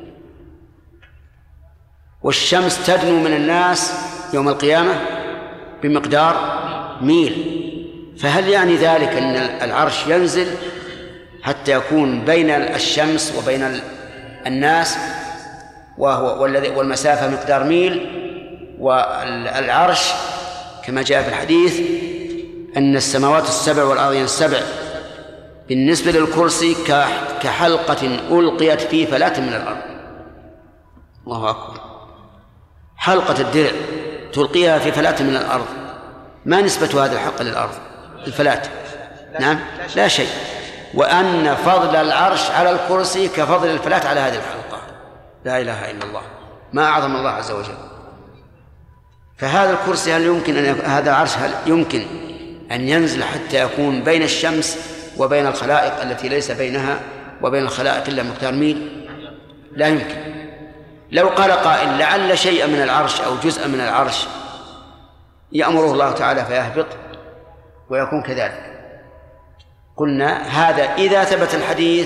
والشمس تدنو من الناس يوم القيامة بمقدار ميل. فهل يعني ذلك أن العرش ينزل حتى يكون بين الشمس وبين الناس والمسافة مقدار ميل؟ والعرش كما جاء في الحديث أن السماوات ال7 والأرضين ال7 بالنسبة للكرسي كحلقة ألقيت في فلاة من الأرض. الله أكبر، حلقة الدرع تلقيها في فلاة من الأرض، ما نسبة هذه الحلقة للأرض الفلاة؟ نعم، لا شيء. وأن فضل العرش على الكرسي كفضل الفلاة على هذه الحلقة. لا إله إلا الله، ما أعظم الله عز وجل. فهذا الكرسي هذا العرش هل يمكن أن ينزل حتى يكون بين الشمس وبين الخلائق التي ليس بينها وبين الخلائق إلا مقدار ميل؟ لا يمكن. لو قال قائل لعل شيئا من العرش أو جزءا من العرش يأمره الله تعالى فيهبط ويكون كذلك، قلنا هذا إذا ثبت الحديث،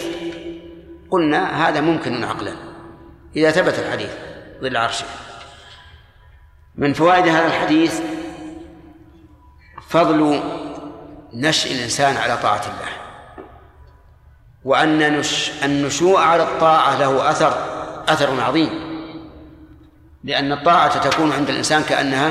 قلنا هذا ممكن عقلا إذا ثبت الحديث ظل عرشه. من فوائد هذا الحديث فضل نشء الإنسان على طاعة الله، وأن النشوء على الطاعة له أثر عظيم، لأن الطاعة تكون عند الإنسان كأنها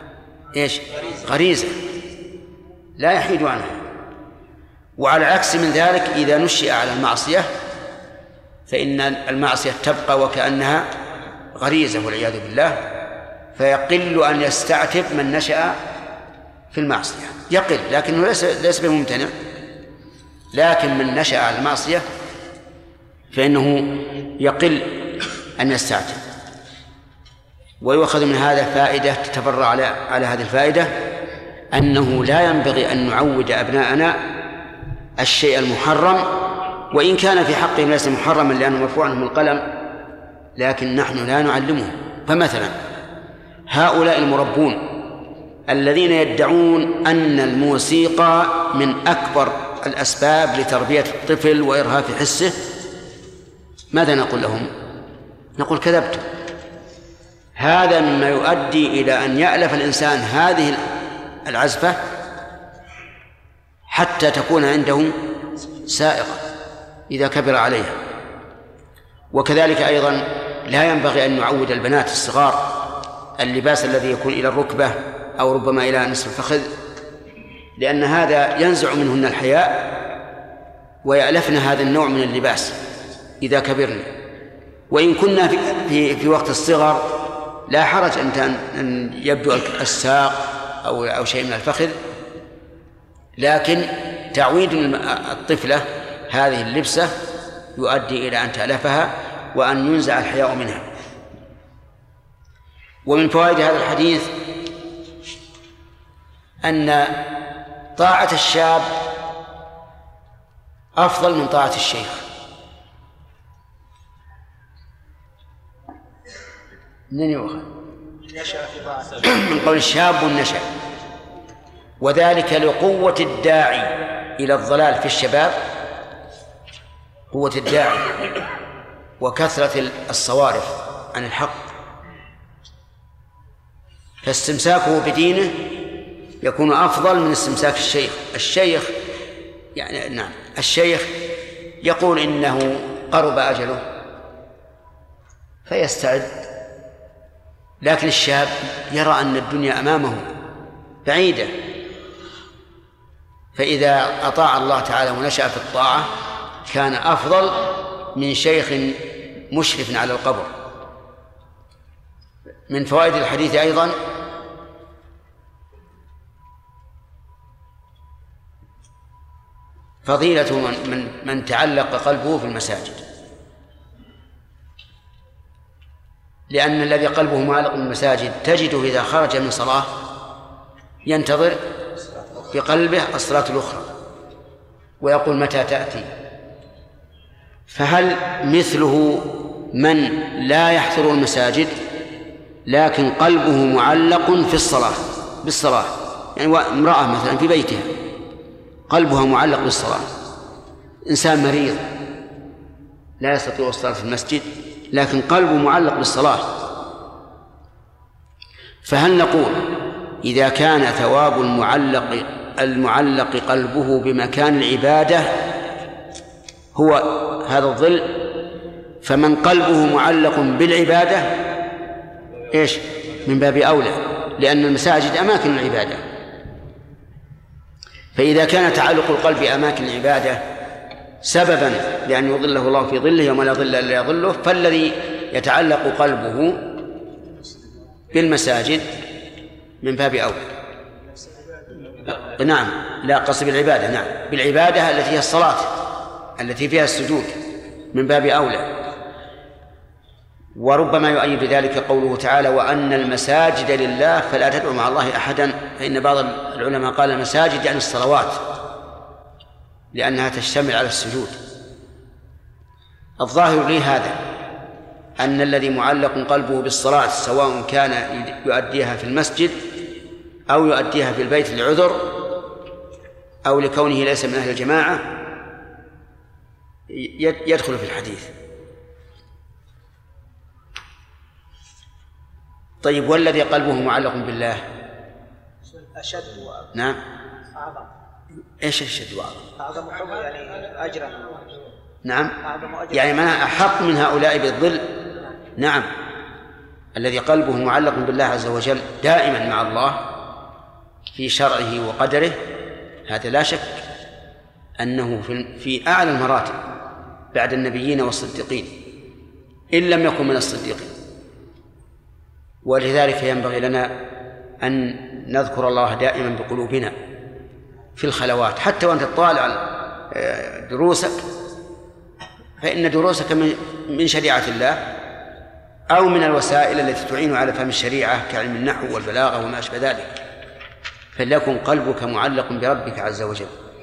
غريزة لا يحيد عنها. وعلى عكس من ذلك إذا نشئ على المعصية فإن المعصية تبقى وكأنها غريزة والعياذ بالله، فيقل أن يستعتب من نشأ في المعصية، يقل، لكنه ليس بممتنع، لكن من نشأ على المعصية فإنه يقل أن يستعتب. ويؤخذ من هذا فائدة تتفرع على هذه الفائدة، أنه لا ينبغي أن نعود أبناءنا الشيء المحرم، وإن كان في حقهم ليس محرما لأنه مرفوع عنهم القلم، لكن نحن لا نعلمهم. فمثلا هؤلاء المربون الذين يدعون أن الموسيقى من أكبر الأسباب لتربية الطفل وإرهاف حسه، ماذا نقول لهم؟ نقول كذبتم. هذا مما يؤدي إلى أن يألف الإنسان هذه العزفة حتى تكون عنده سائقة إذا كبر عليها. وكذلك أيضا لا ينبغي أن نعود البنات الصغار اللباس الذي يكون إلى الركبة أو ربما إلى نصف الفخذ، لأن هذا ينزع منهن الحياء ويألفن هذا النوع من اللباس إذا كبرنا. وإن كنا في وقت الصغر لا حرج أن يبدو الساق أو شيء من الفخذ، لكن تعويد الطفلة هذه اللبسة يؤدي إلى أن تألفها وأن ينزع الحياء منها. ومن فوائد هذا الحديث أن طاعة الشاب أفضل من طاعة الشيخ. من يؤخذ؟ من قول الشاب النشأ، وذلك لقوة الداعي إلى الضلال في الشباب، قوة الداعي وكثرة الصوارف عن الحق، فاستمساكه بدينه يكون أفضل من استمساك الشيخ يعني نعم، الشيخ يقول إنه قرب أجله فيستعد، لكن الشاب يرى أن الدنيا أمامه بعيدة، فإذا أطاع الله تعالى ونشأ في الطاعة كان أفضل من شيخ مشرف على القبر. من فوائد الحديث أيضا فضيلة من تعلق قلبه في المساجد، لأن الذي قلبه معلق بالمساجد تجده إذا خرج من صلاة ينتظر بقلبه الصلاة الأخرى ويقول متى تأتي. فهل مثله من لا يحضر المساجد لكن قلبه معلق بالصلاة، يعني امرأة مثلا في بيتها قلبها معلق بالصلاة، إنسان مريض لا يستطيع الصلاة في المسجد لكن قلبه معلق بالصلاة، فهل نقول إذا كان ثواب المعلق قلبه بمكان العبادة هو هذا الظل، فمن قلبه معلق بالعبادة إيش من باب أولى، لأن المساجد أماكن العبادة، فإذا كان تعلق القلب بأماكن العبادة سببا لأن يظله الله في ظله يوم لا ظل إلا ظله، فالذي يتعلق قلبه بالمساجد من باب أولى. نعم، لا قصد بالعبادة، نعم بالعبادة التي هي الصلاة التي فيها السجود من باب أولى. وربما يؤيد ذلك قوله تعالى وأن المساجد لله فلا تدعوا مع الله أحدا، فإن بعض العلماء قال المساجد يعني الصلوات لأنها تشتمل على السجود. الظاهر لي هذا أن الذي معلق قلبه بالصلاة سواء كان يؤديها في المسجد أو يؤديها في البيت لعذر أو لكونه ليس من أهل الجماعة يدخل في الحديث. طيب والذي قلبه معلق بالله أشد نعم أعظم. إيش أشد وأعظم؟ أعظم حب يعني أجرا. نعم يعني معناها أحق من هؤلاء بالظل. نعم الذي قلبه معلق بالله عز وجل دائما مع الله في شرعه وقدره، هذا لا شك أنه في أعلى المراتب بعد النبيين والصديقين إن لم يكن من الصديقين. ولذلك ينبغي لنا أن نذكر الله دائما بقلوبنا في الخلوات، حتى وأنت تطالع دروسك فإن دروسك من شريعة الله أو من الوسائل التي تعين على فهم الشريعة كعلم النحو والبلاغة وما أشبه ذلك، فليكن قلبك معلق بربك عز وجل.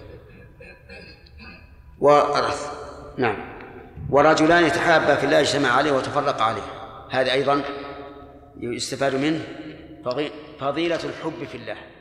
وأرث نعم ورجلان يتحابا في الله اجتمع عليه وتفرق عليه، هذا أيضا يستفاد منه فضيلة الحب في الله.